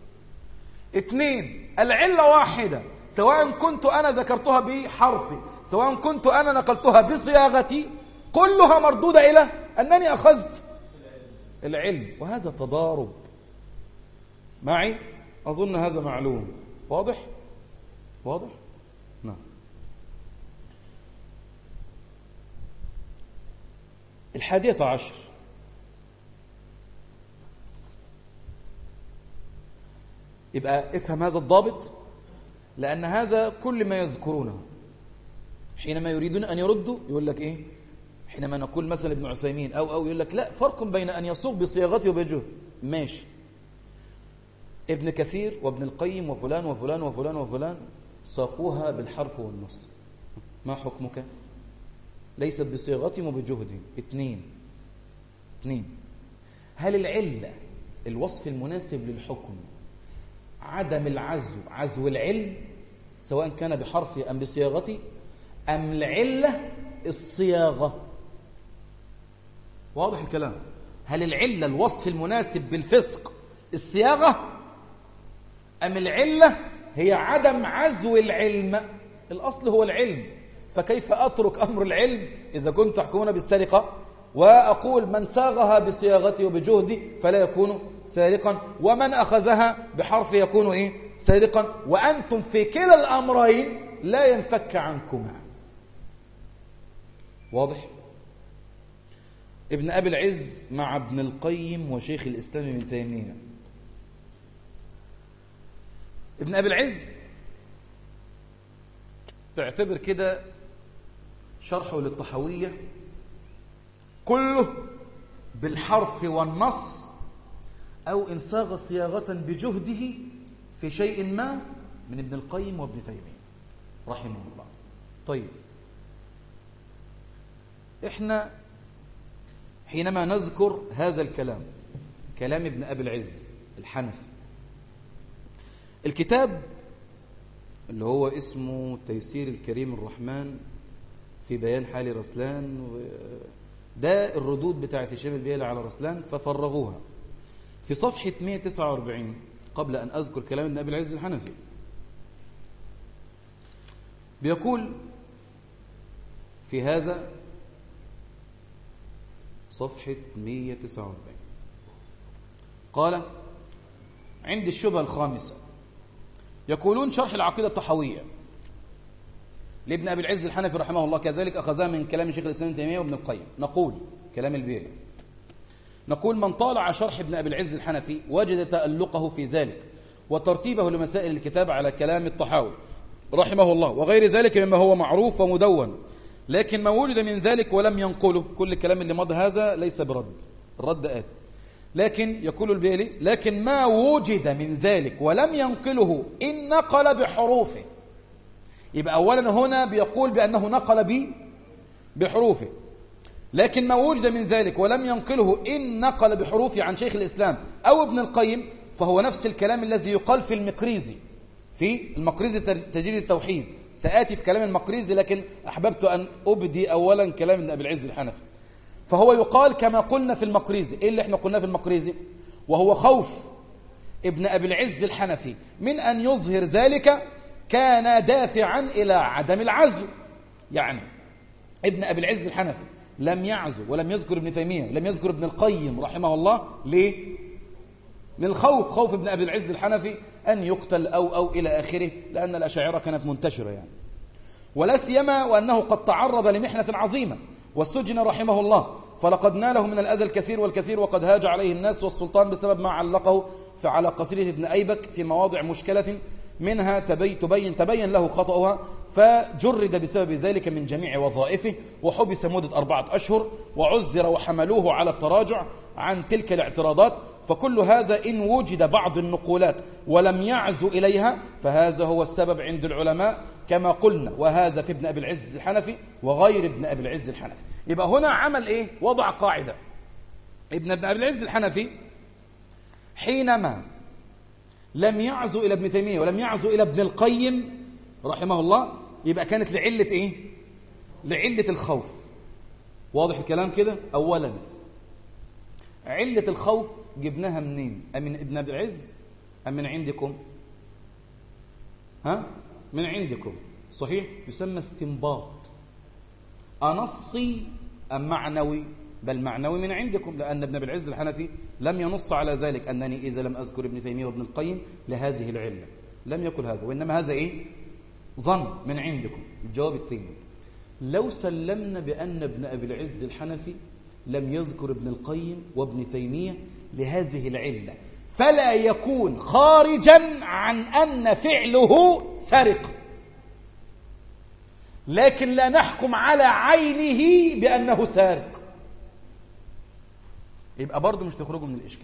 2 العلة واحدة، سواء كنت أنا ذكرتها بحرفي سواء كنت أنا نقلتها بصياغتي، كلها مردودة إلى أنني أخذت العلم، وهذا تضارب معي. أظن هذا معلوم. واضح؟ نعم. 11 يبقى افهم هذا الضابط، لأن هذا كل ما يذكرونه حينما يريدون أن يردوا يقول لك إيه؟ حينما نقول مثلا ابن عثيمين أو يقول لك لا، فرق بين أن يصوغ بصياغته وبجهده، ماشي. ابن كثير وابن القيم وفلان وفلان وفلان وفلان ساقوها بالحرف والنص، ما حكمك؟ ليست بصياغتهم وبجهدهم. 2 هل العلة الوصف المناسب للحكم عدم عزو العلم سواء كان بحرفه أم بصياغته، أم العلة الصياغة؟ واضح الكلام؟ هل العلة الوصف المناسب بالفسق الصياغة، أم العلة هي عدم عزو العلم؟ الأصل هو العلم، فكيف أترك أمر العلم إذا كنت تحكمون بالسرقة وأقول من ساغها بصياغته وبجهدي فلا يكون سارقا، ومن أخذها بحرف يكون إيه؟ سارقا، وأنتم في كلا الأمرين لا ينفك عنكما. واضح؟ ابن أبي العز مع ابن القيم وشيخ الإسلام ابن تيمية. ابن أبي العز تعتبر كده شرحه للطحاوية كله بالحرف والنص، أو إن صاغ صياغة بجهده في شيء ما من ابن القيم وابن تيمية رحمه الله. طيب إحنا حينما نذكر هذا الكلام، كلام ابن أبي العز الحنفي، الكتاب اللي هو اسمه تيسير الكريم الرحمن في بيان حال رسلان، ده الردود بتاعت هشام البيالي على رسلان، ففرغوها في صفحة 149 قبل أن أذكر كلام ابن أبي العز الحنفي. بيقول في هذا صفحة 149 قال: عند الشبهة الخامسة يقولون شرح العقيدة الطحاوية لابن أبي العز الحنفي رحمه الله، كذلك أخذها من كلام شيخ الإسلام ابن تيمية وابن القيم. نقول كلام البيلي، نقول من طالع شرح ابن أبي العز الحنفي وجد تألقه في ذلك وترتيبه لمسائل الكتاب على كلام الطحاوي رحمه الله وغير ذلك مما هو معروف ومدون، لكن ما وجد من ذلك ولم ينقله، كل الكلام اللي مضى هذا ليس برد، الرد آتي. لكن يقول البيلي: لكن ما وجد من ذلك ولم ينقله إن نقل بحروفه. يبقى أولا هنا بيقول بأنه نقل بحروفه، لكن ما وجد من ذلك ولم ينقله إن نقل بحروفه عن شيخ الإسلام أو ابن القيم فهو نفس الكلام الذي يقال في المقريزي، في المقريزي تجريد التوحيد. سآتي في كلام المقريزي، لكن أحببت أن أبدي أولا كلام ابن أبي العز الحنفي. فهو يقال كما قلنا في المقريزي. إيه اللي احنا قلناه في المقريزي؟ وهو خوف ابن أبي العز الحنفي من أن يظهر ذلك كان دافعا إلى عدم العزو. يعني ابن أبي العز الحنفي لم يعزو ولم يذكر ابن تيمية، لم يذكر ابن القيم رحمه الله. ليه؟ من الخوف، خوف ابن أبي العز الحنفي أن يقتل أو إلى آخره، لأن الأشاعرة كانت منتشرة يعني. ولا سيما وأنه قد تعرض لمحنة عظيمة والسجن رحمه الله، فلقد ناله من الأذى الكثير والكثير، وقد هاج عليه الناس والسلطان بسبب ما علقه على قصيدة ابن أيبك في مواضع مشكلة منها تبين له خطأها، فجرد بسبب ذلك من جميع وظائفه، وحبس مدة 4 أشهر، وعزر وحملوه على التراجع عن تلك الاعتراضات. فكل هذا إن وجد بعض النقولات ولم يعزو إليها فهذا هو السبب عند العلماء كما قلنا، وهذا في ابن أبي العز الحنفي وغير ابن أبي العز الحنفي. يبقى هنا عمل إيه؟ وضع قاعدة. ابن أبي العز الحنفي حينما لم يعزو إلى ابن تيمية ولم يعزو إلى ابن القيم رحمه الله، يبقى كانت لعلة إيه؟ لعلة الخوف. واضح الكلام كده؟ أولا علة الخوف جبناها منين؟ أمن ابن أبي العز أم من عندكم؟ من عندكم صحيح. يسمى استنباط أنصي أم معنوي؟ بل معنوي من عندكم، لأن ابن أبي العز الحنفي لم ينص على ذلك أنني إذا لم أذكر ابن تيمية وابن القيم لهذه العلة، لم يقل هذا، وإنما هذا إيه؟ ظن من عندكم. الجواب الثاني، لو سلمنا بأن ابن أبي العز الحنفي لم يذكر ابن القيم وابن تيمية لهذه العلة، فلا يكون خارجا عن أن فعله سرق، لكن لا نحكم على عينه بأنه سارق. يبقى برضه مش تخرجوا من الإشكال.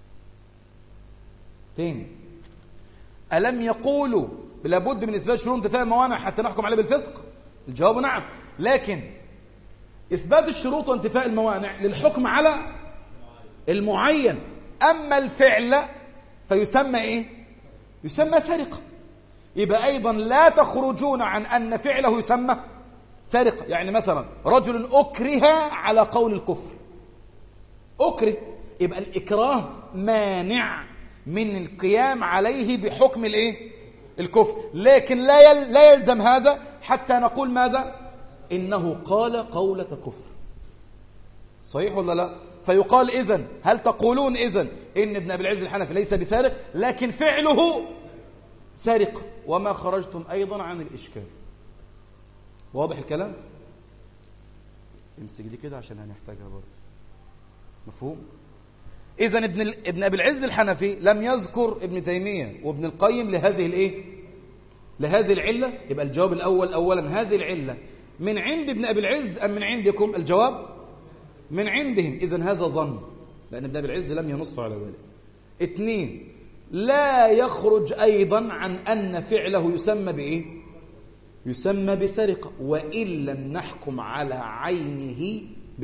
تاني، ألم يقولوا لابد من إثبات شروط انتفاء الموانع حتى نحكم عليه بالفسق؟ الجواب نعم، لكن إثبات الشروط وانتفاء الموانع للحكم على المعين. أما الفعل فيسمى إيه؟ يسمى سرقة. يبقى أيضا لا تخرجون عن أن فعله يسمى سرقة. يعني مثلا رجل أكره على قول الكفر، أكره، يبقى الإكراه مانع من القيام عليه بحكم الإيه؟ الكفر، لكن لا يلزم هذا حتى نقول ماذا؟ إنه قال قولة كفر. صحيح ولا لا؟ فيقال إذن، هل تقولون إذن إن ابن أبي العز الحنفي ليس بسارق لكن فعله سارق، وما خرجتم أيضا عن الإشكال. واضح الكلام؟ امسك دي كده عشان هنحتاجها برضه. مفهوم؟ إذن ابن أبي العز الحنفي لم يذكر ابن تيمية وابن القيم لهذه الإيه؟ لهذه العلة. يبقى الجواب الأول أولا هذه العلة من عند ابن أبي العز أم من عندكم؟ الجواب من عندهم. إذن هذا ظن، لأن ابن أبي العز لم ينص على ذلك. 2، لا يخرج أيضا عن أن فعله يسمى بإيه؟ يسمى بسرقة، وإن لم نحكم على عينه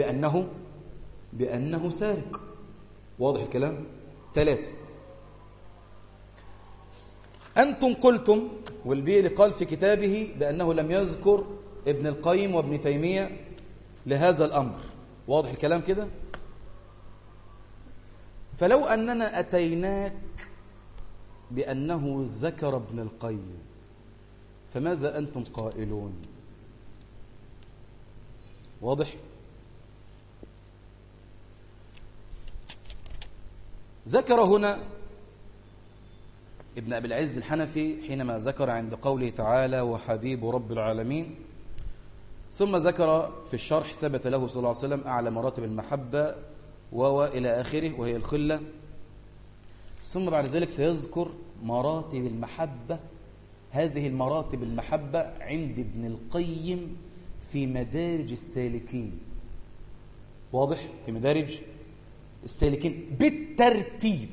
بأنه سارق. واضح الكلام؟ 3، أنتم قلتم، والبيلي قال في كتابه بأنه لم يذكر ابن القيم وابن تيمية لهذا الأمر. واضح الكلام كده؟ فلو أننا أتيناك بأنه ذكر ابن القيم فماذا أنتم قائلون؟ واضح؟ ذكر هنا ابن أبي العز الحنفي حينما ذكر عند قوله تعالى وحبيب رب العالمين، ثم ذكر في الشرح ثبت له صلى الله عليه وسلم أعلى مراتب المحبة وإلى آخره وهي الخلة. ثم بعد ذلك سيذكر مراتب المحبة. هذه المراتب المحبة عند ابن القيم في مدارج السالكين. واضح؟ في مدارج السالكين بالترتيب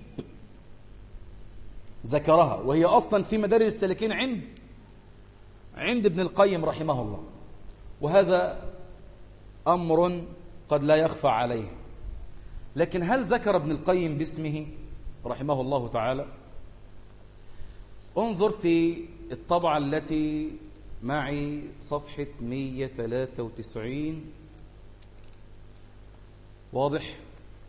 ذكرها، وهي أصلا في مدارج السالكين عند ابن القيم رحمه الله. وهذا أمر قد لا يخفى عليه. لكن هل ذكر ابن القيم باسمه رحمه الله تعالى. انظر في الطبعة التي معي صفحة 193. واضح؟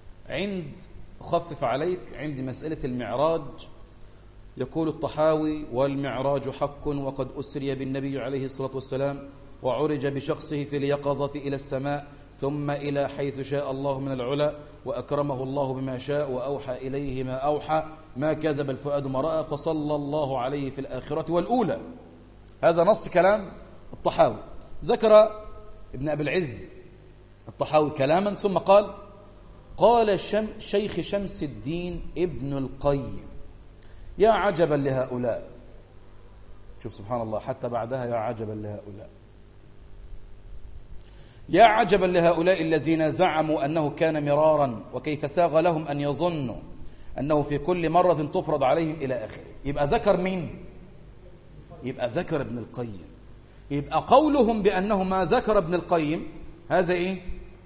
أخفف عليك عند مسألة المعراج. يقول الطحاوي: والمعراج حق وقد أسري بالنبي عليه الصلاة والسلام وعرج بشخصه في اليقظة إلى السماء ثم إلى حيث شاء الله من العلا وأكرمه الله بما شاء وأوحى إليه ما أوحى ما كذب الفؤاد ما رأى فصلى الله عليه في الآخرة والأولى. هذا نص كلام الطحاوي. ذكر ابن أبي العز الطحاوي كلاما ثم قال شيخ شمس الدين ابن القيم: يا عجبا لهؤلاء. شوف سبحان الله، حتى بعدها يا عجبا لهؤلاء. يا عجبا لهؤلاء الذين زعموا أنه كان مرارا وكيف ساغ لهم أن يظنوا أنه في كل مرة تفرض عليهم إلى آخره. يبقى ذكر مين؟ يبقى ذكر ابن القيم. يبقى قولهم بأنه ما ذكر ابن القيم هذا إيه؟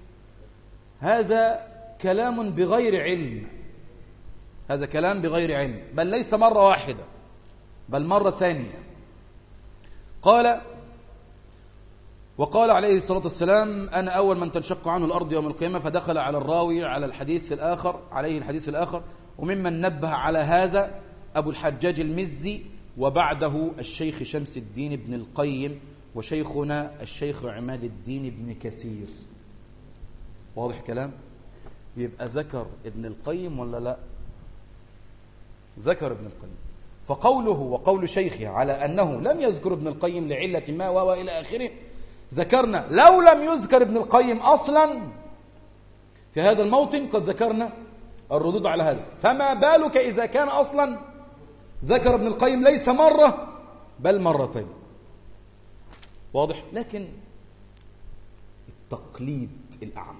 هذا كلام بغير علم. هذا كلام بغير علم، بل ليس مرة واحدة بل مرة ثانية. وقال عليه الصلاة والسلام: أنا أول من تنشق عنه الأرض يوم القيامة، فدخل على الراوي عليه الحديث في الآخر. وممن نبه على هذا أبو الحجاج المزي، وبعده الشيخ شمس الدين ابن القيم، وشيخنا الشيخ عماد الدين ابن كثير. واضح كلام؟ يبقى ذكر ابن القيم ولا لا؟ ذكر ابن القيم. فقوله وقول شيخه على أنه لم يذكر ابن القيم لعلة ما وإلى آخره، ذكرنا لو لم يذكر ابن القيم أصلا في هذا الموطن قد ذكرنا الردود على هذا، فما بالك إذا كان أصلا ذكر ابن القيم ليس مرة بل مرتين. واضح؟ لكن التقليد الأعمى،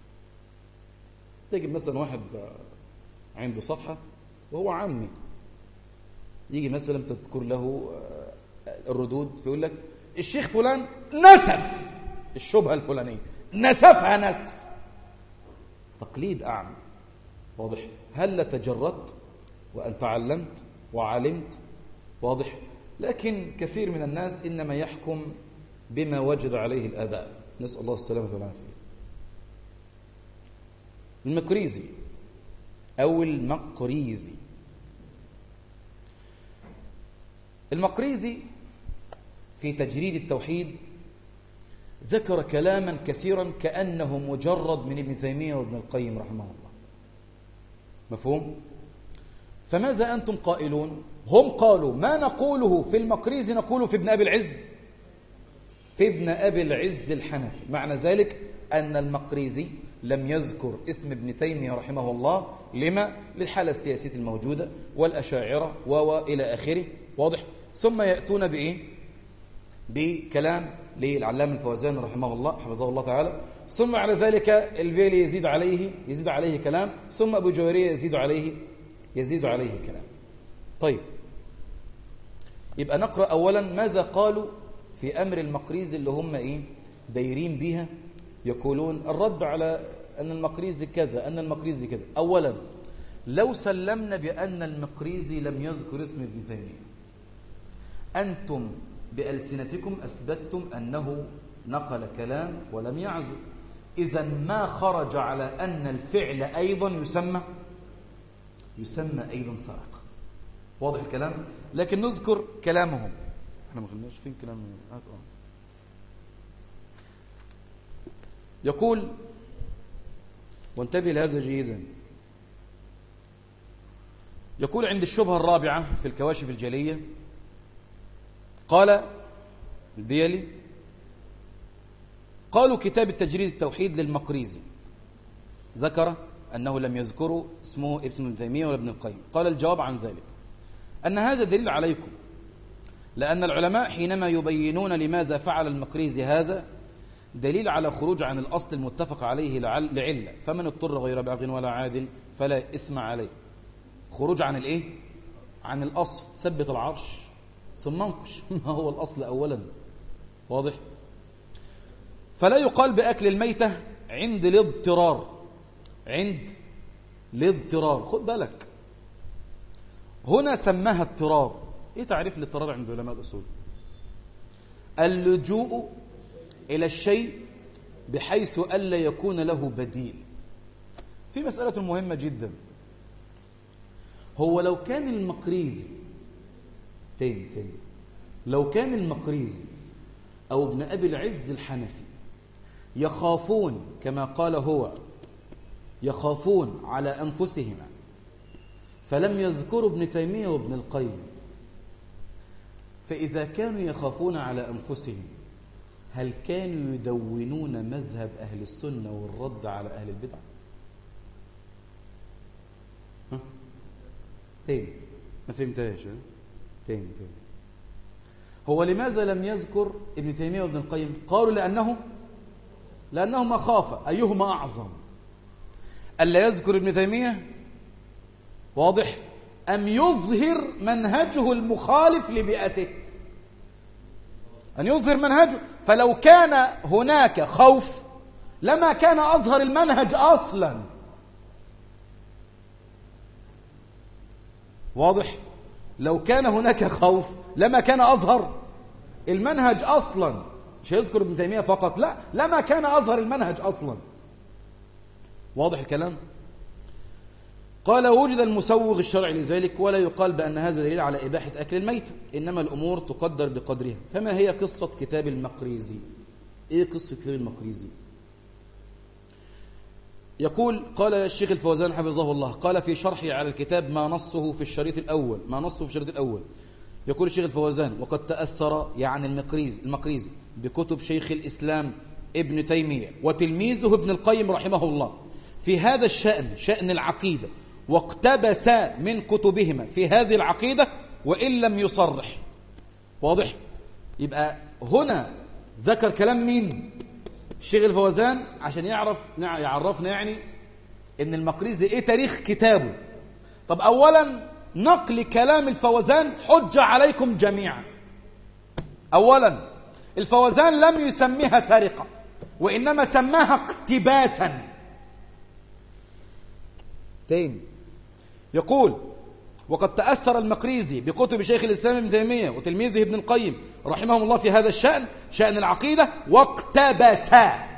تجد مثلا واحد عنده صفحة وهو عامي، يجي مثلا تذكر له الردود فيقول لك: الشيخ فلان نسف الشبهة الفلانية، نسفها نسف. تقليد أعمى. واضح؟ هل تجردت وأن تعلمت وعلمت؟ واضح؟ لكن كثير من الناس إنما يحكم بما وجد عليه الآباء، نسأل الله السلامة والعافية. المقريزي أو المقريزي. المقريزي في تجريد التوحيد ذكر كلاما كثيرا كأنه مجرد من ابن تيمية وابن القيم رحمه الله. مفهوم؟ فماذا أنتم قائلون؟ هم قالوا ما نقوله في المقريزي نقوله في ابن أبي العز، في ابن أبي العز الحنفي. معنى ذلك أن المقريزي لم يذكر اسم ابن تيمية رحمه الله. لما؟ للحالة السياسية الموجودة والأشاعرة وإلى آخره. واضح؟ ثم يأتون بإيه؟ بكلام للعلامة الفوزان رحمه الله حفظه الله تعالى، ثم على ذلك البيلي يزيد عليه كلام، ثم أبو جويرية يزيد عليه كلام. طيب، يبقى نقرأ أولا ماذا قالوا في أمر المقريزي اللي هم إيه دايرين بها، يقولون الرد على أن المقريزي كذا أن المقريزي كذا. أولا، لو سلمنا بأن المقريزي لم يذكر اسم ابن تيمية، أنتم بألسنتكم أثبتتم أنه نقل كلام ولم يعزو، إذا ما خرج على أن الفعل أيضا يسمى أيضا سرقة. واضح الكلام؟ لكن نذكر كلامهم. احنا ما خلناش فين كلام. يقول، وانتبه لهذا جيدا، يقول عند الشبهة الرابعة في الكواشف الجلية، قال البيلي: قالوا كتاب التجريد التوحيد للمقريزي ذكر أنه لم يذكروا اسمه ابن تيمية ولا ابن القيم. قال الجواب عن ذلك أن هذا دليل عليكم، لأن العلماء حينما يبينون لماذا فعل المقريزي هذا دليل على خروج عن الأصل المتفق عليه لعلة، فمن اضطر غير باغ ولا عاد فلا إثم عليه. خروج عن الإيه؟ عن الأصل. ثبت العرش ثم انقش ما هو الأصل أولا. واضح؟ فلا يقال بأكل الميتة عند الاضطرار. خد بالك، هنا سماها اضطرار. ايه تعريف الاضطرار عند علماء الأصول؟ اللجوء إلى الشيء بحيث ألا يكون له بديل. في مسألة مهمة جدا، هو لو كان المقريزي تاني لو كان المقريزي أو ابن أبي العز الحنفي يخافون كما قال هو يخافون على أنفسهما فلم يذكروا ابن تيمية وابن القيم، فإذا كانوا يخافون على أنفسهم هل كانوا يدونون مذهب أهل السنة والرد على أهل البدع؟ تاني ما فهمتهاش. تاني هو لماذا لم يذكر ابن تيمية وابن القيم؟ قالوا لأنهما خاف أيهما أعظم، ألا يذكر ابن تيمية واضح أم يظهر منهجه المخالف لبيئته، أن يظهر منهجه. فلو كان هناك خوف لما كان أظهر المنهج أصلا. واضح؟ لو كان هناك خوف لما كان أظهر المنهج أصلا، مش هيذكر ابن تيمية فقط، لا، لما كان أظهر المنهج أصلا. واضح الكلام؟ قال وجد المسوغ الشرعي لذلك ولا يقال بأن هذا دليل على إباحة أكل الميتة، إنما الأمور تقدر بقدرها. فما هي قصة كتاب المقريزي؟ إيه قصة كتاب المقريزي؟ يقول قال الشيخ الفوزان حفظه الله قال في شرحه على الكتاب ما نصه في الشريط الأول يقول الشيخ الفوزان وقد تأثر يعني المقريزي بكتب شيخ الإسلام ابن تيمية وتلميذه ابن القيم رحمه الله في هذا الشأن، شأن العقيدة، واقتبس من كتبهما في هذه العقيدة وإن لم يصرح. واضح؟ يبقى هنا ذكر كلام مين؟ الشيخ الفوزان عشان يعرفنا يعني ان المقريزي ايه تاريخ كتابه. طب اولا نقل كلام الفوزان حجة عليكم جميعا. اولا الفوزان لم يسميها سرقة وانما سماها اقتباسا. تاني يقول وقد تأثر المقريزي بكتب شيخ الإسلام ابن تيمية وتلميذه ابن القيم رحمهم الله في هذا الشأن، شأن العقيدة، واقتبس.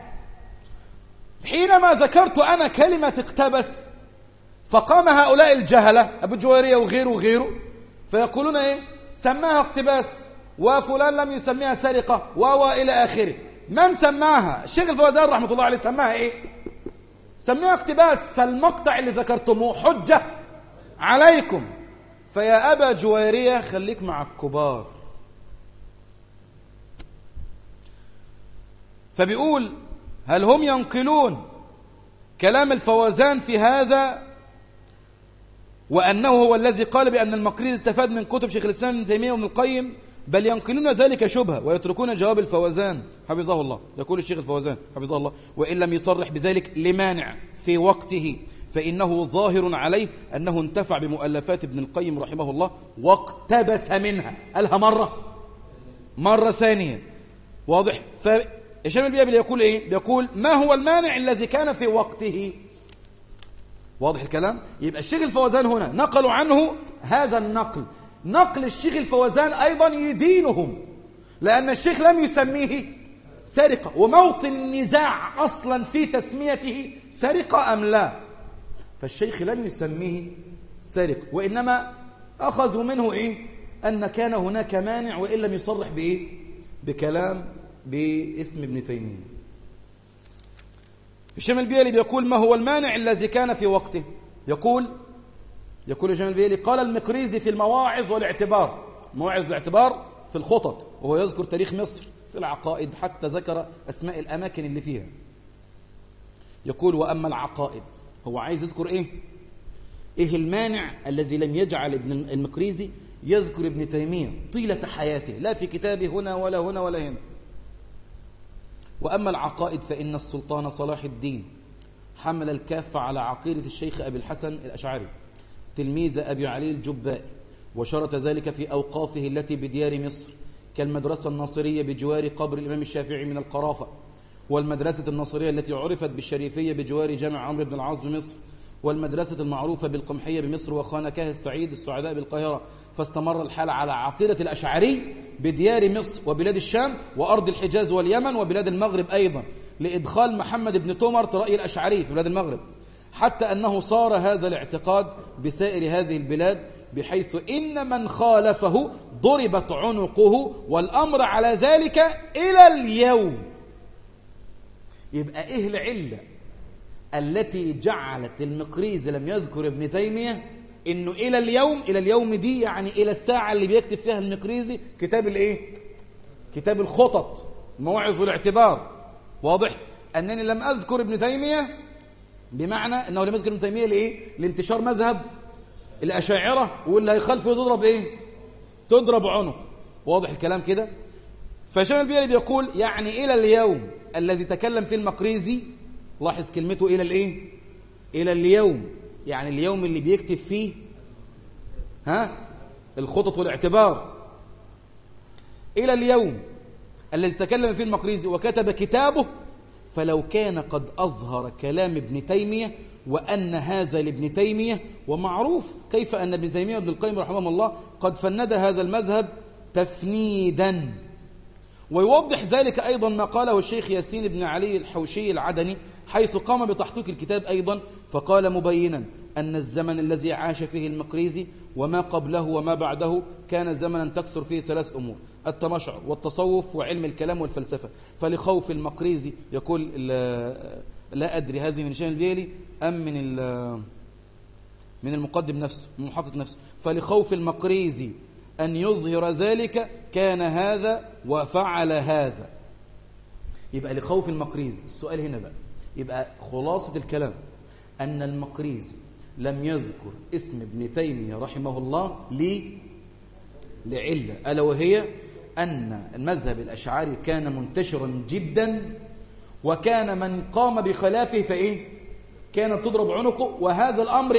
حينما ذكرت أنا كلمة اقتبس فقام هؤلاء الجهلة أبو جويرية وغيره فيقولون إيه؟ سماها اقتباس وفلان لم يسميها سرقة وإلى آخره. من سماها؟ الشيخ الفوزان رحمة الله عليه سماها إيه؟ سميها اقتباس. فالمقطع اللي ذكرتموه حجة عليكم. فيا أبا جويرية خليك مع الكبار. فبيقول هل هم ينقلون كلام الفوزان في هذا وأنه هو الذي قال بأن المقريزي استفاد من كتب شيخ الإسلام ابن تيمية وابن القيم، بل ينقلون ذلك شبهة ويتركون جواب الفوزان حفظه الله. يقول الشيخ الفوزان حفظه الله وإن لم يصرح بذلك لمانع في وقته فإنه ظاهر عليه أنه انتفع بمؤلفات ابن القيم رحمه الله واقتبس منها. قالها مرة ثانية. واضح؟ فهشام البيابي يقول إيه؟ بيقول ما هو المانع الذي كان في وقته. واضح الكلام؟ يبقى الشيخ الفوزان هنا نقلوا عنه هذا النقل. نقل الشيخ الفوزان أيضا يدينهم، لأن الشيخ لم يسميه سرقة، وموطن النزاع أصلا في تسميته سرقة أم لا. فالشيخ لم يسميه سرقة، وإنما أخذوا منه إيه؟ أن كان هناك مانع وإن لم يصرح بإيه؟ بكلام باسم ابن تيمية. هشام البيالي بيقول ما هو المانع الذي كان في وقته. يقول هشام البيالي قال المقريزي في المواعظ والاعتبار، مواعظ الاعتبار في الخطط، وهو يذكر تاريخ مصر في العقائد حتى ذكر أسماء الأماكن اللي فيها. يقول وأما العقائد، هو عايز يذكر إيه المانع الذي لم يجعل ابن المقريزي يذكر ابن تيمية طيلة حياته، لا في كتابه هنا ولا هنا ولا هنا. وأما العقائد فإن السلطان صلاح الدين حمل الكافة على عقيدة الشيخ أبي الحسن الأشعري تلميذ أبي علي الجبائي، وشرط ذلك في أوقافه التي بديار مصر كالمدرسة الناصرية بجوار قبر الإمام الشافعي من القرافة، والمدرسة الناصرية التي عرفت بالشريفية بجوار جامع عمرو بن العاص بمصر، والمدرسة المعروفة بالقمحية بمصر وخانكاه السعيد السعداء بالقاهرة، فاستمر الحال على عقيدة الأشعري بديار مصر وبلاد الشام وأرض الحجاز واليمن وبلاد المغرب أيضا، لإدخال محمد بن تومرت رأي الأشعري في بلاد المغرب، حتى أنه صار هذا الاعتقاد بسائر هذه البلاد، بحيث إن من خالفه ضربت عنقه، والأمر على ذلك إلى اليوم. يبقى إيه العلة التي جعلت المقريزي لم يذكر ابن تيمية إنه إلى اليوم، إلى اليوم دي يعني إلى الساعة اللي بيكتب فيها المقريزي كتاب الإيه؟ كتاب الخطط، المواعظ والاعتبار. واضح؟ أنني لم أذكر ابن تيمية بمعنى أنه لم يذكر ابن تيمية لإيه؟ لانتشار مذهب الأشاعرة، واللي هيخالفه تضرب إيه؟ تضرب عنق. واضح الكلام كده؟ فشامل البيلي بيقول يعني إلى اليوم الذي تكلم فيه المقريزي، لاحظ كلمته إلى الإيه؟ إلى اليوم، يعني اليوم اللي بيكتب فيه الخطط والاعتبار. إلى اليوم الذي تكلم فيه المقريزي وكتب كتابه، فلو كان قد أظهر كلام ابن تيمية وأن هذا لابن تيمية، ومعروف كيف أن ابن تيمية وابن القيم رحمه الله قد فند هذا المذهب تفنيدا. ويوضح ذلك أيضا ما قاله الشيخ ياسين بن علي الحوشي العدني، حيث قام بتحقيق الكتاب أيضا، فقال مبينا أن الزمن الذي عاش فيه المقريزي وما قبله وما بعده كان زمنا تكثر فيه ثلاث أمور: التمشع والتصوف وعلم الكلام والفلسفة. فلخوف المقريزي، يقول لا أدري هذه من شأن البيلي أم من المقدم نفسه، من المحقق نفسه، فلخوف المقريزي أن يظهر ذلك كان هذا وفعل هذا. يبقى لخوف المقريزي. السؤال هنا بقى، يبقى خلاصة الكلام أن المقريزي لم يذكر اسم ابن تيمية رحمه الله لعلة، ألا وهي أن المذهب الأشعري كان منتشرا جدا، وكان من قام بخلافه فإيه؟ كانت تضرب عنقه، وهذا الأمر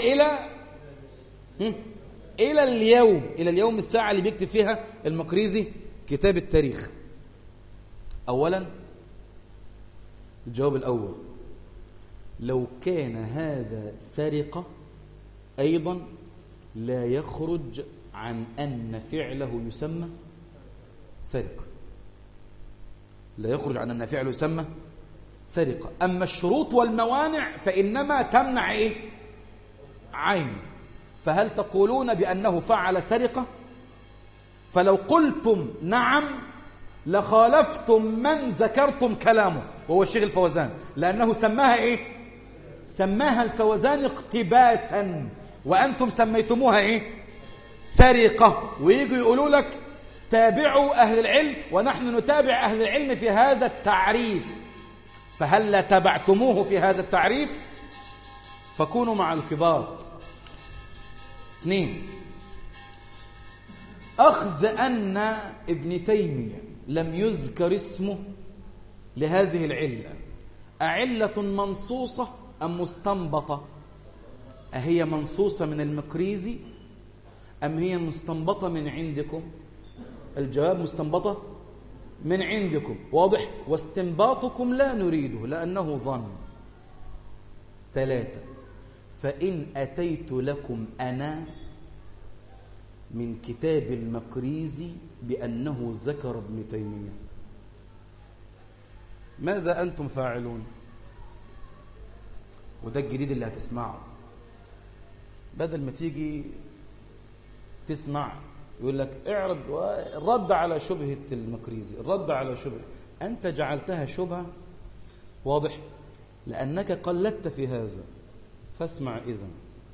إلى اليوم، إلى اليوم الساعة اللي بيكتب فيها المقريزي كتاب التاريخ. أولا الجواب الأول، لو كان هذا سرقة أيضا لا يخرج عن أن فعله يسمى سرقة، لا يخرج عن أن فعله يسمى سرقة. أما الشروط والموانع فإنما تمنع إيه؟ عين. فهل تقولون بأنه فعل سرقة؟ فلو قلتم نعم لخالفتم من ذكرتم كلامه وهو الشيخ الفوزان، لأنه سماها إيه؟ سماها الفوزان اقتباسا، وأنتم سميتموها إيه؟ سرقة. ويجوا يقولوا لك تابعوا أهل العلم، ونحن نتابع أهل العلم في هذا التعريف، فهل لا تبعتموه في هذا التعريف؟ فكونوا مع الكبار. 2. أخذ أن ابن تيمية لم يذكر اسمه لهذه العلة، أعلة منصوصة أم مستنبطة؟ أهي منصوصة من المقريزي أم هي مستنبطة من عندكم؟ الجواب مستنبطة من عندكم. واضح؟ واستنباطكم لا نريده لأنه ظن. 3. فإن أتيت لكم أنا من كتاب المقريزي بأنه ذكر ابن تيمية، ماذا أنتم فاعلون؟ وده الجديد اللي هتسمعه، بدل ما تيجي تسمع يقول لك اعرض الرد على شبهة المقريزي، الرد على شبهة، أنت جعلتها شبهة. واضح؟ لأنك قلدت في هذا. فاسمع إذن.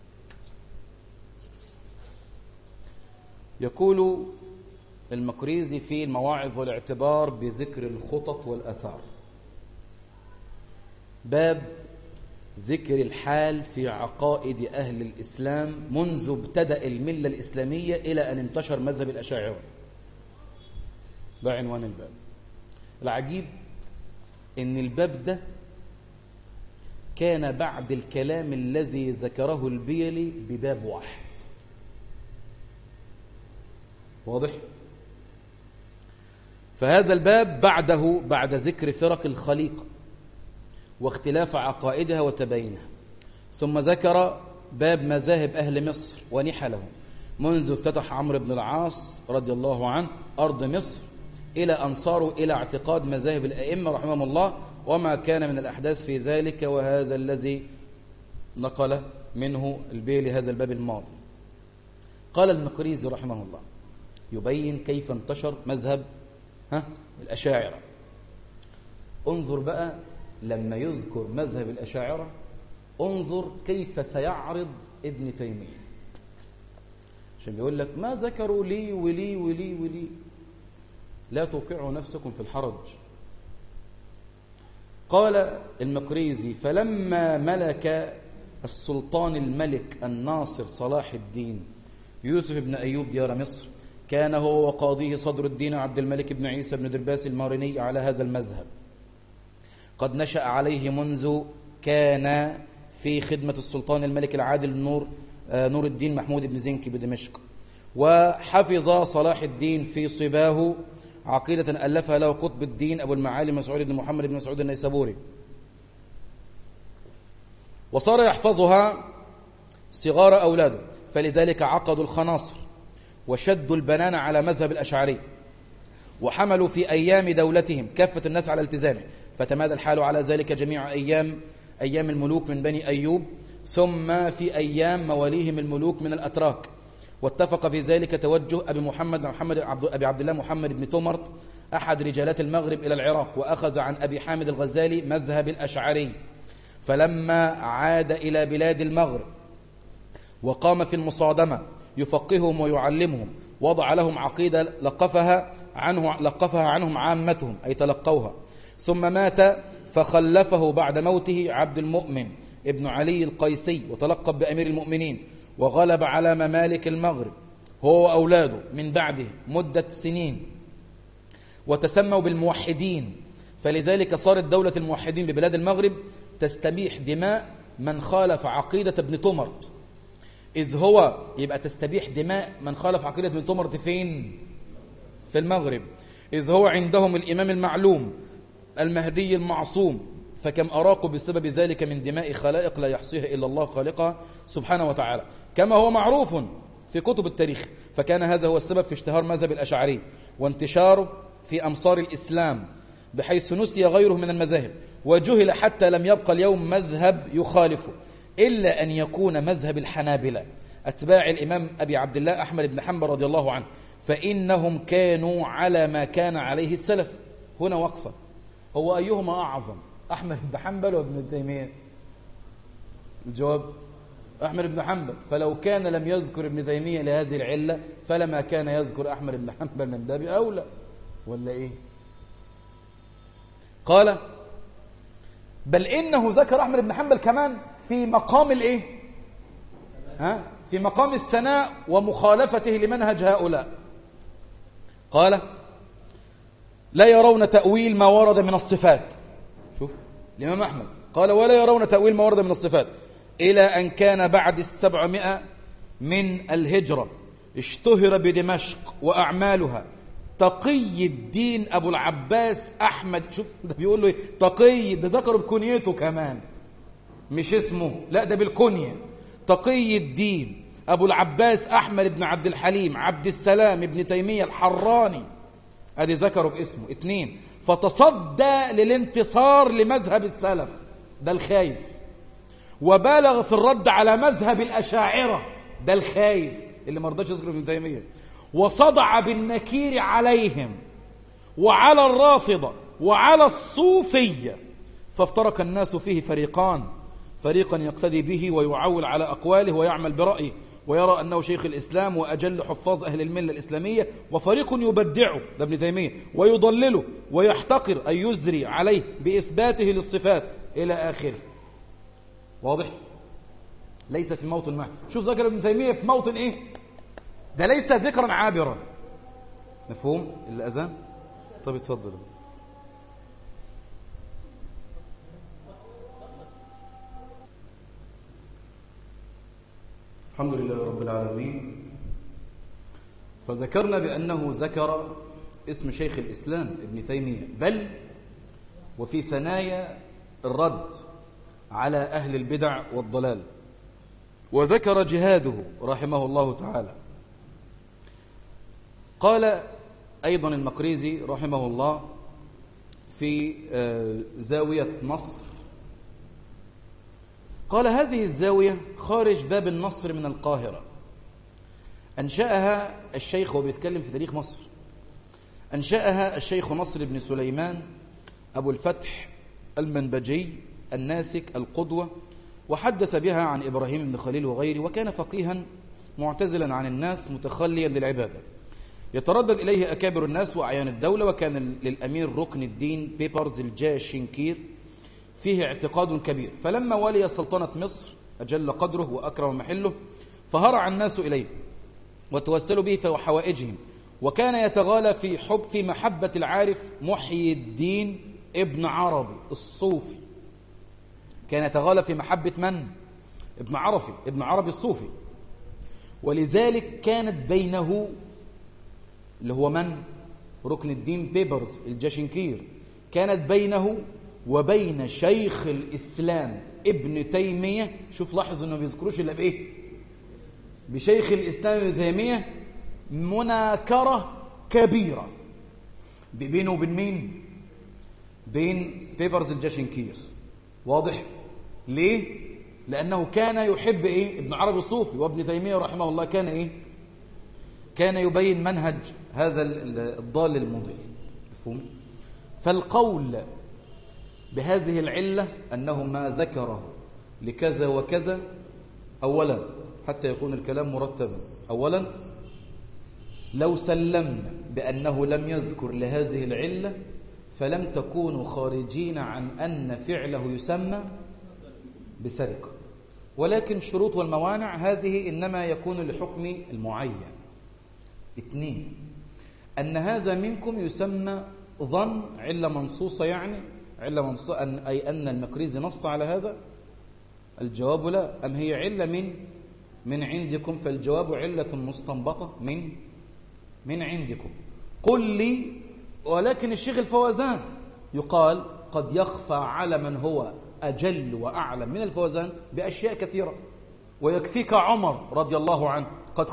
يقول المقريزي في المواعظ والاعتبار بذكر الخطط والأثار، باب ذكر الحال في عقائد أهل الإسلام منذ ابتدأ الملة الإسلامية إلى أن انتشر مذهب الأشاعرة. ده عنوان الباب. العجيب إن الباب ده كان بعد الكلام الذي ذكره البيلي بباب واحد. واضح؟ فهذا الباب بعده بعد ذكر فرق الخليقة واختلاف عقائدها وتباينها، ثم ذكر باب مذاهب أهل مصر ونحلهم منذ افتتح عمرو بن العاص رضي الله عنه أرض مصر إلى أن صاروا إلى اعتقاد مذاهب الأئمة رحمهم الله وما كان من الأحداث في ذلك، وهذا الذي نقل منه البيلي هذا الباب الماضي. قال المقريزي رحمه الله يبين كيف انتشر مذهب الأشاعرة. انظر بقى لما يذكر مذهب الأشاعرة انظر كيف سيعرض ابن تيمية، عشان بيقول لك ما ذكروا لي ولي ولي ولي. لا توقعوا نفسكم في الحرج. قال المقريزي فلما ملك السلطان الملك الناصر صلاح الدين يوسف بن أيوب ديار مصر كان هو وقاضيه صدر الدين عبد الملك بن عيسى بن درباس الماريني على هذا المذهب، قد نشأ عليه منذ كان في خدمة السلطان الملك العادل نور الدين محمود بن زنكي بدمشق، وحفظ صلاح الدين في صباه عقيدة ألفها له قطب الدين أبو المعالي مسعود بن محمد بن مسعود النيسابوري، وصار يحفظها صغار أولاده، فلذلك عقدوا الخناصر وشدوا البنان على مذهب الأشعري، وحملوا في أيام دولتهم كافة الناس على التزامه، فتمادى الحال على ذلك جميع أيام الملوك من بني أيوب، ثم في أيام مواليهم الملوك من الأتراك، واتفق في ذلك توجه أبي عبد الله محمد بن تومرت أحد رجالات المغرب إلى العراق، وأخذ عن أبي حامد الغزالي مذهب الأشعري، فلما عاد إلى بلاد المغرب وقام في المصادمة يفقههم ويعلمهم، وضع لهم عقيدة لقفها عنهم عامتهم أي تلقوها، ثم مات فخلفه بعد موته عبد المؤمن ابن علي القيسي وتلقب بأمير المؤمنين، وغلب على ممالك المغرب هو وأولاده من بعده مدة سنين، وتسموا بالموحدين، فلذلك صارت دولة الموحدين ببلاد المغرب تستبيح دماء من خالف عقيدة ابن تومرت، إذ هو يبقى تستبيح دماء من خالف عقيدة ابن تومرت فين؟ في المغرب، إذ هو عندهم الإمام المعلوم المهدي المعصوم، فكم أراقوا بسبب ذلك من دماء خلائق لا يحصيها إلا الله خالقها سبحانه وتعالى، كما هو معروف في كتب التاريخ. فكان هذا هو السبب في اشتهار مذهب الأشعري وانتشاره في أمصار الإسلام، بحيث نسي غيره من المذاهب وجهل حتى لم يبقى اليوم مذهب يخالفه، إلا أن يكون مذهب الحنابلة أتباع الإمام أبي عبد الله أحمد بن حنبل رضي الله عنه، فإنهم كانوا على ما كان عليه السلف. هنا وقفة، هو أيهما أعظم، أحمد بن حنبل وابن تيمية؟ الجواب أحمد بن حنبل، فلو كان لم يذكر ابن تيمية لهذه العلة فلما كان يذكر أحمد بن حنبل من باب أولى، ولا إيه؟ قال بل إنه ذكر أحمد بن حنبل كمان في مقام الإيه؟ في مقام الثناء ومخالفته لمنهج هؤلاء. قال لا يرون تأويل ما ورد من الصفات. شوف الإمام أحمد قال ولا يرون تأويل ما ورد من الصفات إلى أن كان بعد 700 من الهجرة اشتهر بدمشق وأعمالها تقي الدين أبو العباس أحمد. شوف ده بيقول له تقي، ده ذكره بكنيته كمان، مش اسمه، لا ده بالكنية. تقي الدين أبو العباس أحمد بن عبد الحليم عبد السلام ابن تيمية الحراني، ادي ذكره باسمه. 2 فتصدى للانتصار لمذهب السلف، ده الخايف، وبالغ في الرد على مذهب الأشاعرة، ده الخايف اللي ما رضاش يذكر ابن تيمية، وصدع بالنكير عليهم وعلى الرافضة وعلى الصوفية، فافترق الناس فيه فريقان، فريقا يقتدي به ويعول على أقواله ويعمل برأيه ويرى أنه شيخ الإسلام وأجل حفاظ أهل الملة الإسلامية، وفريق يبدعه، ده ابن تيمية، ويضلله ويحتقر أي يزري عليه بإثباته للصفات إلى آخره. واضح؟ ليس في موطن واحد. شوف ذكر ابن تيمية في موطن إيه؟ ده ليس ذكرا عابرا. مفهوم الأذان؟ طب اتفضل. الحمد لله رب العالمين. فذكرنا بأنه ذكر اسم شيخ الإسلام ابن تيمية، بل وفي ثنايا الرد على أهل البدع والضلال. وذكر جهاده رحمه الله تعالى. قال أيضا المقريزي رحمه الله في زاوية مصر، قال هذه الزاوية خارج باب النصر من القاهرة، أنشأها الشيخ، وبيتكلم في تاريخ مصر، أنشأها الشيخ نصر بن سليمان أبو الفتح المنبجي الناسك القدوة، وحدث بها عن إبراهيم بن خليل وغيره، وكان فقيها معتزلا عن الناس متخليا للعبادة، يتردد إليه أكابر الناس وأعيان الدولة، وكان للأمير ركن الدين بيبرز الجاشنكير فيه اعتقاد كبير. فلما ولي سلطنة مصر أجل قدره وأكرم محله، فهرع الناس إليه وتوسلوا به في حوائجهم، وكان يتغالى في محبة العارف محيي الدين ابن عربي الصوفي. كان يتغالى في محبة من؟ ابن عربي الصوفي. ولذلك كانت بينه، اللي هو من؟ ركن الدين بيبرز الجاشنكير، كانت بينه وبين شيخ الإسلام ابن تيمية، شوف لاحظ انه ما بيذكروش الا بايه؟ بشيخ الإسلام ابن تيمية، مناكرة كبيرة بينه وبين مين؟ بين بيبرز الجاشنكير. واضح؟ ليه؟ لأنه كان يحب ايه؟ ابن عربي الصوفي، وابن تيمية رحمه الله كان ايه؟ كان يبين منهج هذا الضال المضل. مفهوم؟ فالقول بهذه العلة أنه ما ذكره لكذا وكذا، أولا حتى يكون الكلام مرتبا، أولا لو سلمنا بأنه لم يذكر لهذه العلة فلم تكونوا خارجين عن أن فعله يسمى بسرقة، ولكن شروط والموانع هذه إنما يكون لحكم المعين. 2 أن هذا منكم يسمى ظن علة منصوصة، يعني علة منصوصة أي أن المقريزي نص على هذا. الجواب لا، أم هي علة من عندكم؟ فالجواب علة مستنبطة من عندكم. قل لي. ولكن الشيخ الفوزان يقال قد يخفى على من هو أجل وأعلم من الفوزان بأشياء كثيرة، ويكفيك عمر رضي الله عنه قد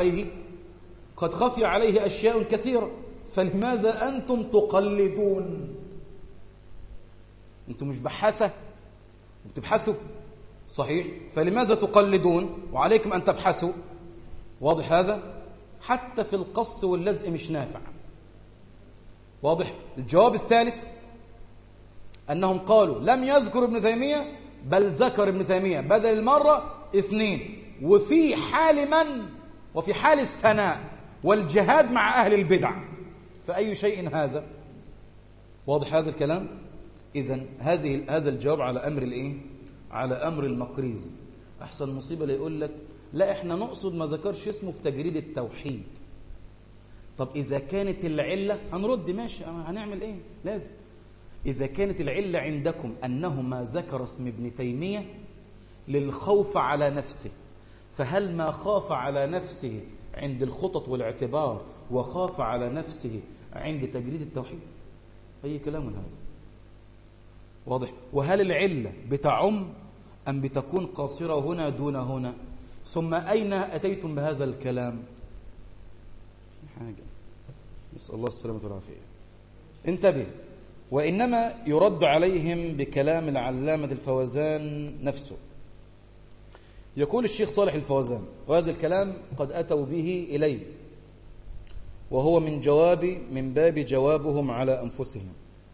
خفي عليه أشياء كثيرة، فلماذا أنتم تقلدون؟ أنتم مش بحثة بتبحثوا صحيح، فلماذا تقلدون وعليكم أن تبحثوا؟ واضح هذا؟ حتى في القص واللزق مش نافع. واضح؟ الجواب الثالث أنهم قالوا لم يذكر ابن تيمية، بل ذكر ابن تيمية بدل المرة 2، وفي حال من؟ وفي حال الثناء والجهاد مع أهل البدع، فأي شيء هذا؟ واضح هذا الكلام؟ إذن هذا الجواب على أمر الإيه؟ على أمر المقريزي. أحسن مصيبة اللي يقول لك لا إحنا نقصد ما ذكرش اسمه في تجريد التوحيد. طب إذا كانت العلة هنرد ماشي، هنعمل إيه؟ لازم. إذا كانت العلة عندكم أنه ما ذكر اسم ابن تيمية للخوف على نفسه، فهل ما خاف على نفسه عند الخطط والاعتبار وخاف على نفسه عند تجريد التوحيد؟ أي كلام هذا؟ واضح؟ وهل العلة بتعم أم بتكون قاصرة هنا دون هنا؟ ثم أين أتيتم بهذا الكلام؟ حاجة نسأل الله السلامة والعافية. انتبه. وإنما يرد عليهم بكلام العلامة الفوزان نفسه. يقول الشيخ صالح الفوزان، وهذا الكلام قد أتوا به إليه، وهو من باب جوابهم على أنفسهم.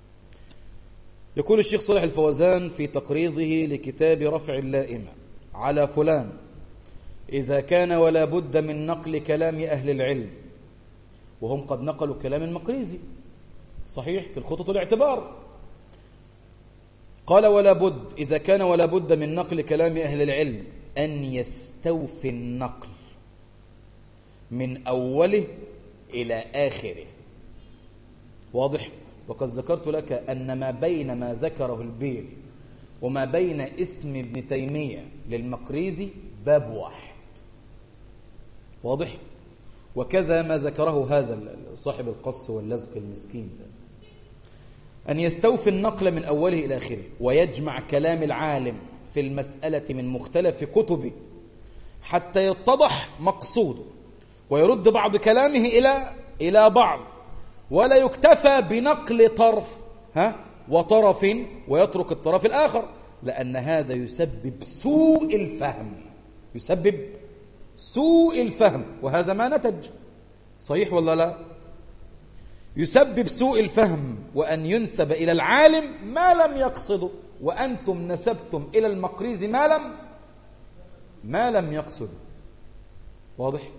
يقول الشيخ صالح الفوزان في تقريضه لكتاب رفع اللائمة على فلان: إذا كان ولا بد من نقل كلام أهل العلم، وهم قد نقلوا كلام المقريزي صحيح في الخطط والاعتبار. قال ولا بد، إذا كان ولا بد من نقل كلام أهل العلم أن يستوفي النقل من أوله إلى آخره. واضح؟ وقد ذكرت لك أن ما بين ما ذكره البيري وما بين اسم ابن تيمية للمقريزي باب واحد. واضح؟ وكذا ما ذكره هذا صاحب القص واللزق المسكين ده، أن يستوفي النقل من أوله إلى آخره ويجمع كلام العالم في المسألة من مختلف كتبه حتى يتضح مقصوده، ويرد بعض كلامه إلى بعض، ولا يكتفى بنقل طرف وطرف ويترك الطرف الآخر، لأن هذا يسبب سوء الفهم، وهذا ما نتج. صحيح ولا لا؟ يسبب سوء الفهم، وأن ينسب إلى العالم ما لم يقصده، وأنتم نسبتم إلى المقريزي ما لم يقصده. واضح؟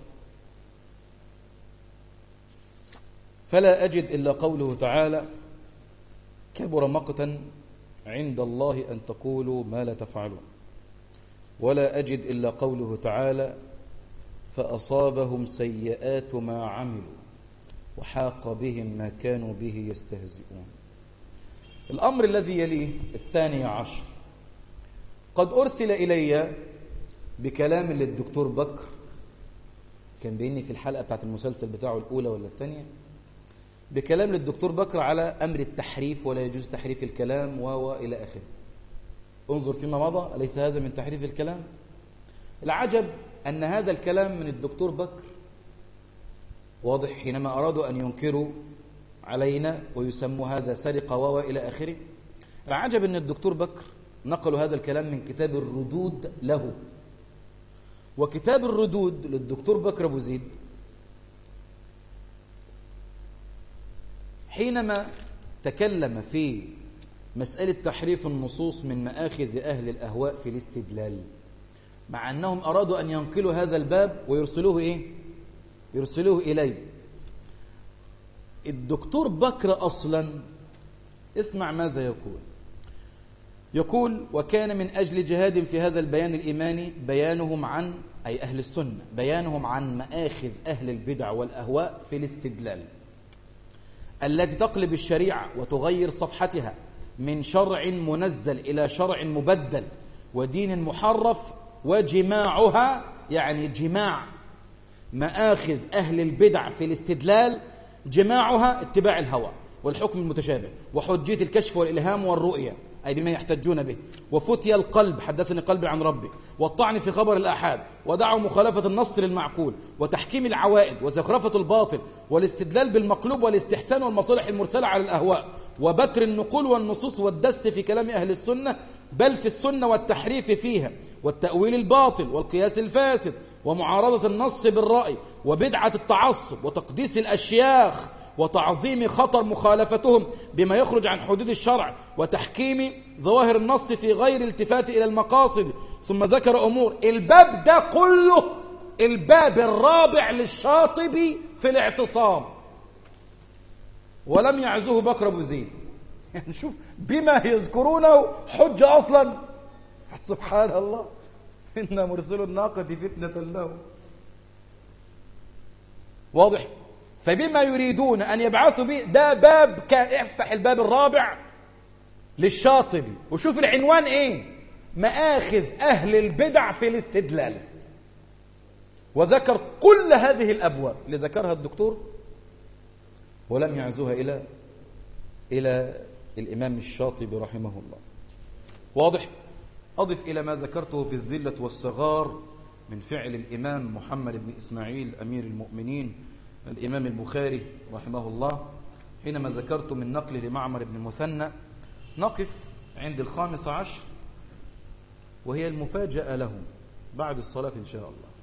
فلا أجد إلا قوله تعالى: كبر مقتا عند الله أن تقولوا ما لا تفعلون. ولا أجد إلا قوله تعالى: فأصابهم سيئات ما عملوا وحاق بهم ما كانوا به يستهزئون. الأمر الذي يليه 12، قد أرسل إلي بكلام للدكتور بكر، كان بيني في الحلقة بتاعت المسلسل بتاعه الأولى ولا الثانية، بكلام للدكتور بكر على أمر التحريف، ولا يجوز تحريف الكلام وإلى آخره. انظر فيما مضى، أليس هذا من تحريف الكلام؟ العجب أن هذا الكلام من الدكتور بكر، واضح، حينما أرادوا أن ينكروا علينا ويسموا هذا سرقة وإلى آخره. العجب أن الدكتور بكر نقلوا هذا الكلام من كتاب الردود له، وكتاب الردود للدكتور بكر أبو زيد حينما تكلم في مسألة تحريف النصوص من مآخذ أهل الأهواء في الاستدلال، مع أنهم أرادوا أن ينقلوا هذا الباب ويرسلوه يرسلوه إليه. الدكتور بكر أصلا اسمع ماذا يقول: وكان من أجل جهاد في هذا البيان الإيماني بيانهم عن، أي أهل السنة، بيانهم عن مآخذ أهل البدع والأهواء في الاستدلال التي تقلب الشريعة وتغير صفحتها من شرع منزل إلى شرع مبدل ودين محرف، وجماعها، يعني جماع مآخذ أهل البدع في الاستدلال، جماعها اتباع الهوى والحكم المتشابه وحجية الكشف والإلهام والرؤية، أي بما يحتجون به، وفتي القلب، حدثني قلبي عن ربي، والطعن في خبر الآحاد، ودعوا مخالفة النص للمعقول، وتحكيم العوائد، وزخرفة الباطل، والاستدلال بالمقلوب، والاستحسان والمصالح المرسلة على الأهواء، وبتر النقول والنصوص، والدس في كلام أهل السنة، بل في السنة والتحريف فيها، والتأويل الباطل، والقياس الفاسد، ومعارضة النص بالرأي، وبدعة التعصب، وتقديس الأشياخ، وتعظيم خطر مخالفتهم بما يخرج عن حدود الشرع، وتحكيم ظواهر النص في غير التفات إلى المقاصد. ثم ذكر أمور. الباب ده كله الباب الرابع للشاطبي في الاعتصام، ولم يعزوه بكر أبو زيد. يعني شوف، بما يذكرونه حجة أصلا. سبحان الله، إن مرسل الناقة فتنة له. واضح؟ فبما يريدون أن يبعثوا به، ده باب كان، افتح الباب الرابع للشاطبي وشوف العنوان إيه: مآخذ أهل البدع في الاستدلال. وذكر كل هذه الأبواب اللي ذكرها الدكتور، ولم يعزوها إلى الإمام الشاطبي رحمه الله. واضح؟ أضف إلى ما ذكرته في الزلة والصغار من فعل الإمام محمد بن إسماعيل أمير المؤمنين الإمام البخاري رحمه الله، حينما ذكرت من نقله لمعمر بن المثنى. نقف عند 15، وهي المفاجأة له بعد الصلاة إن شاء الله.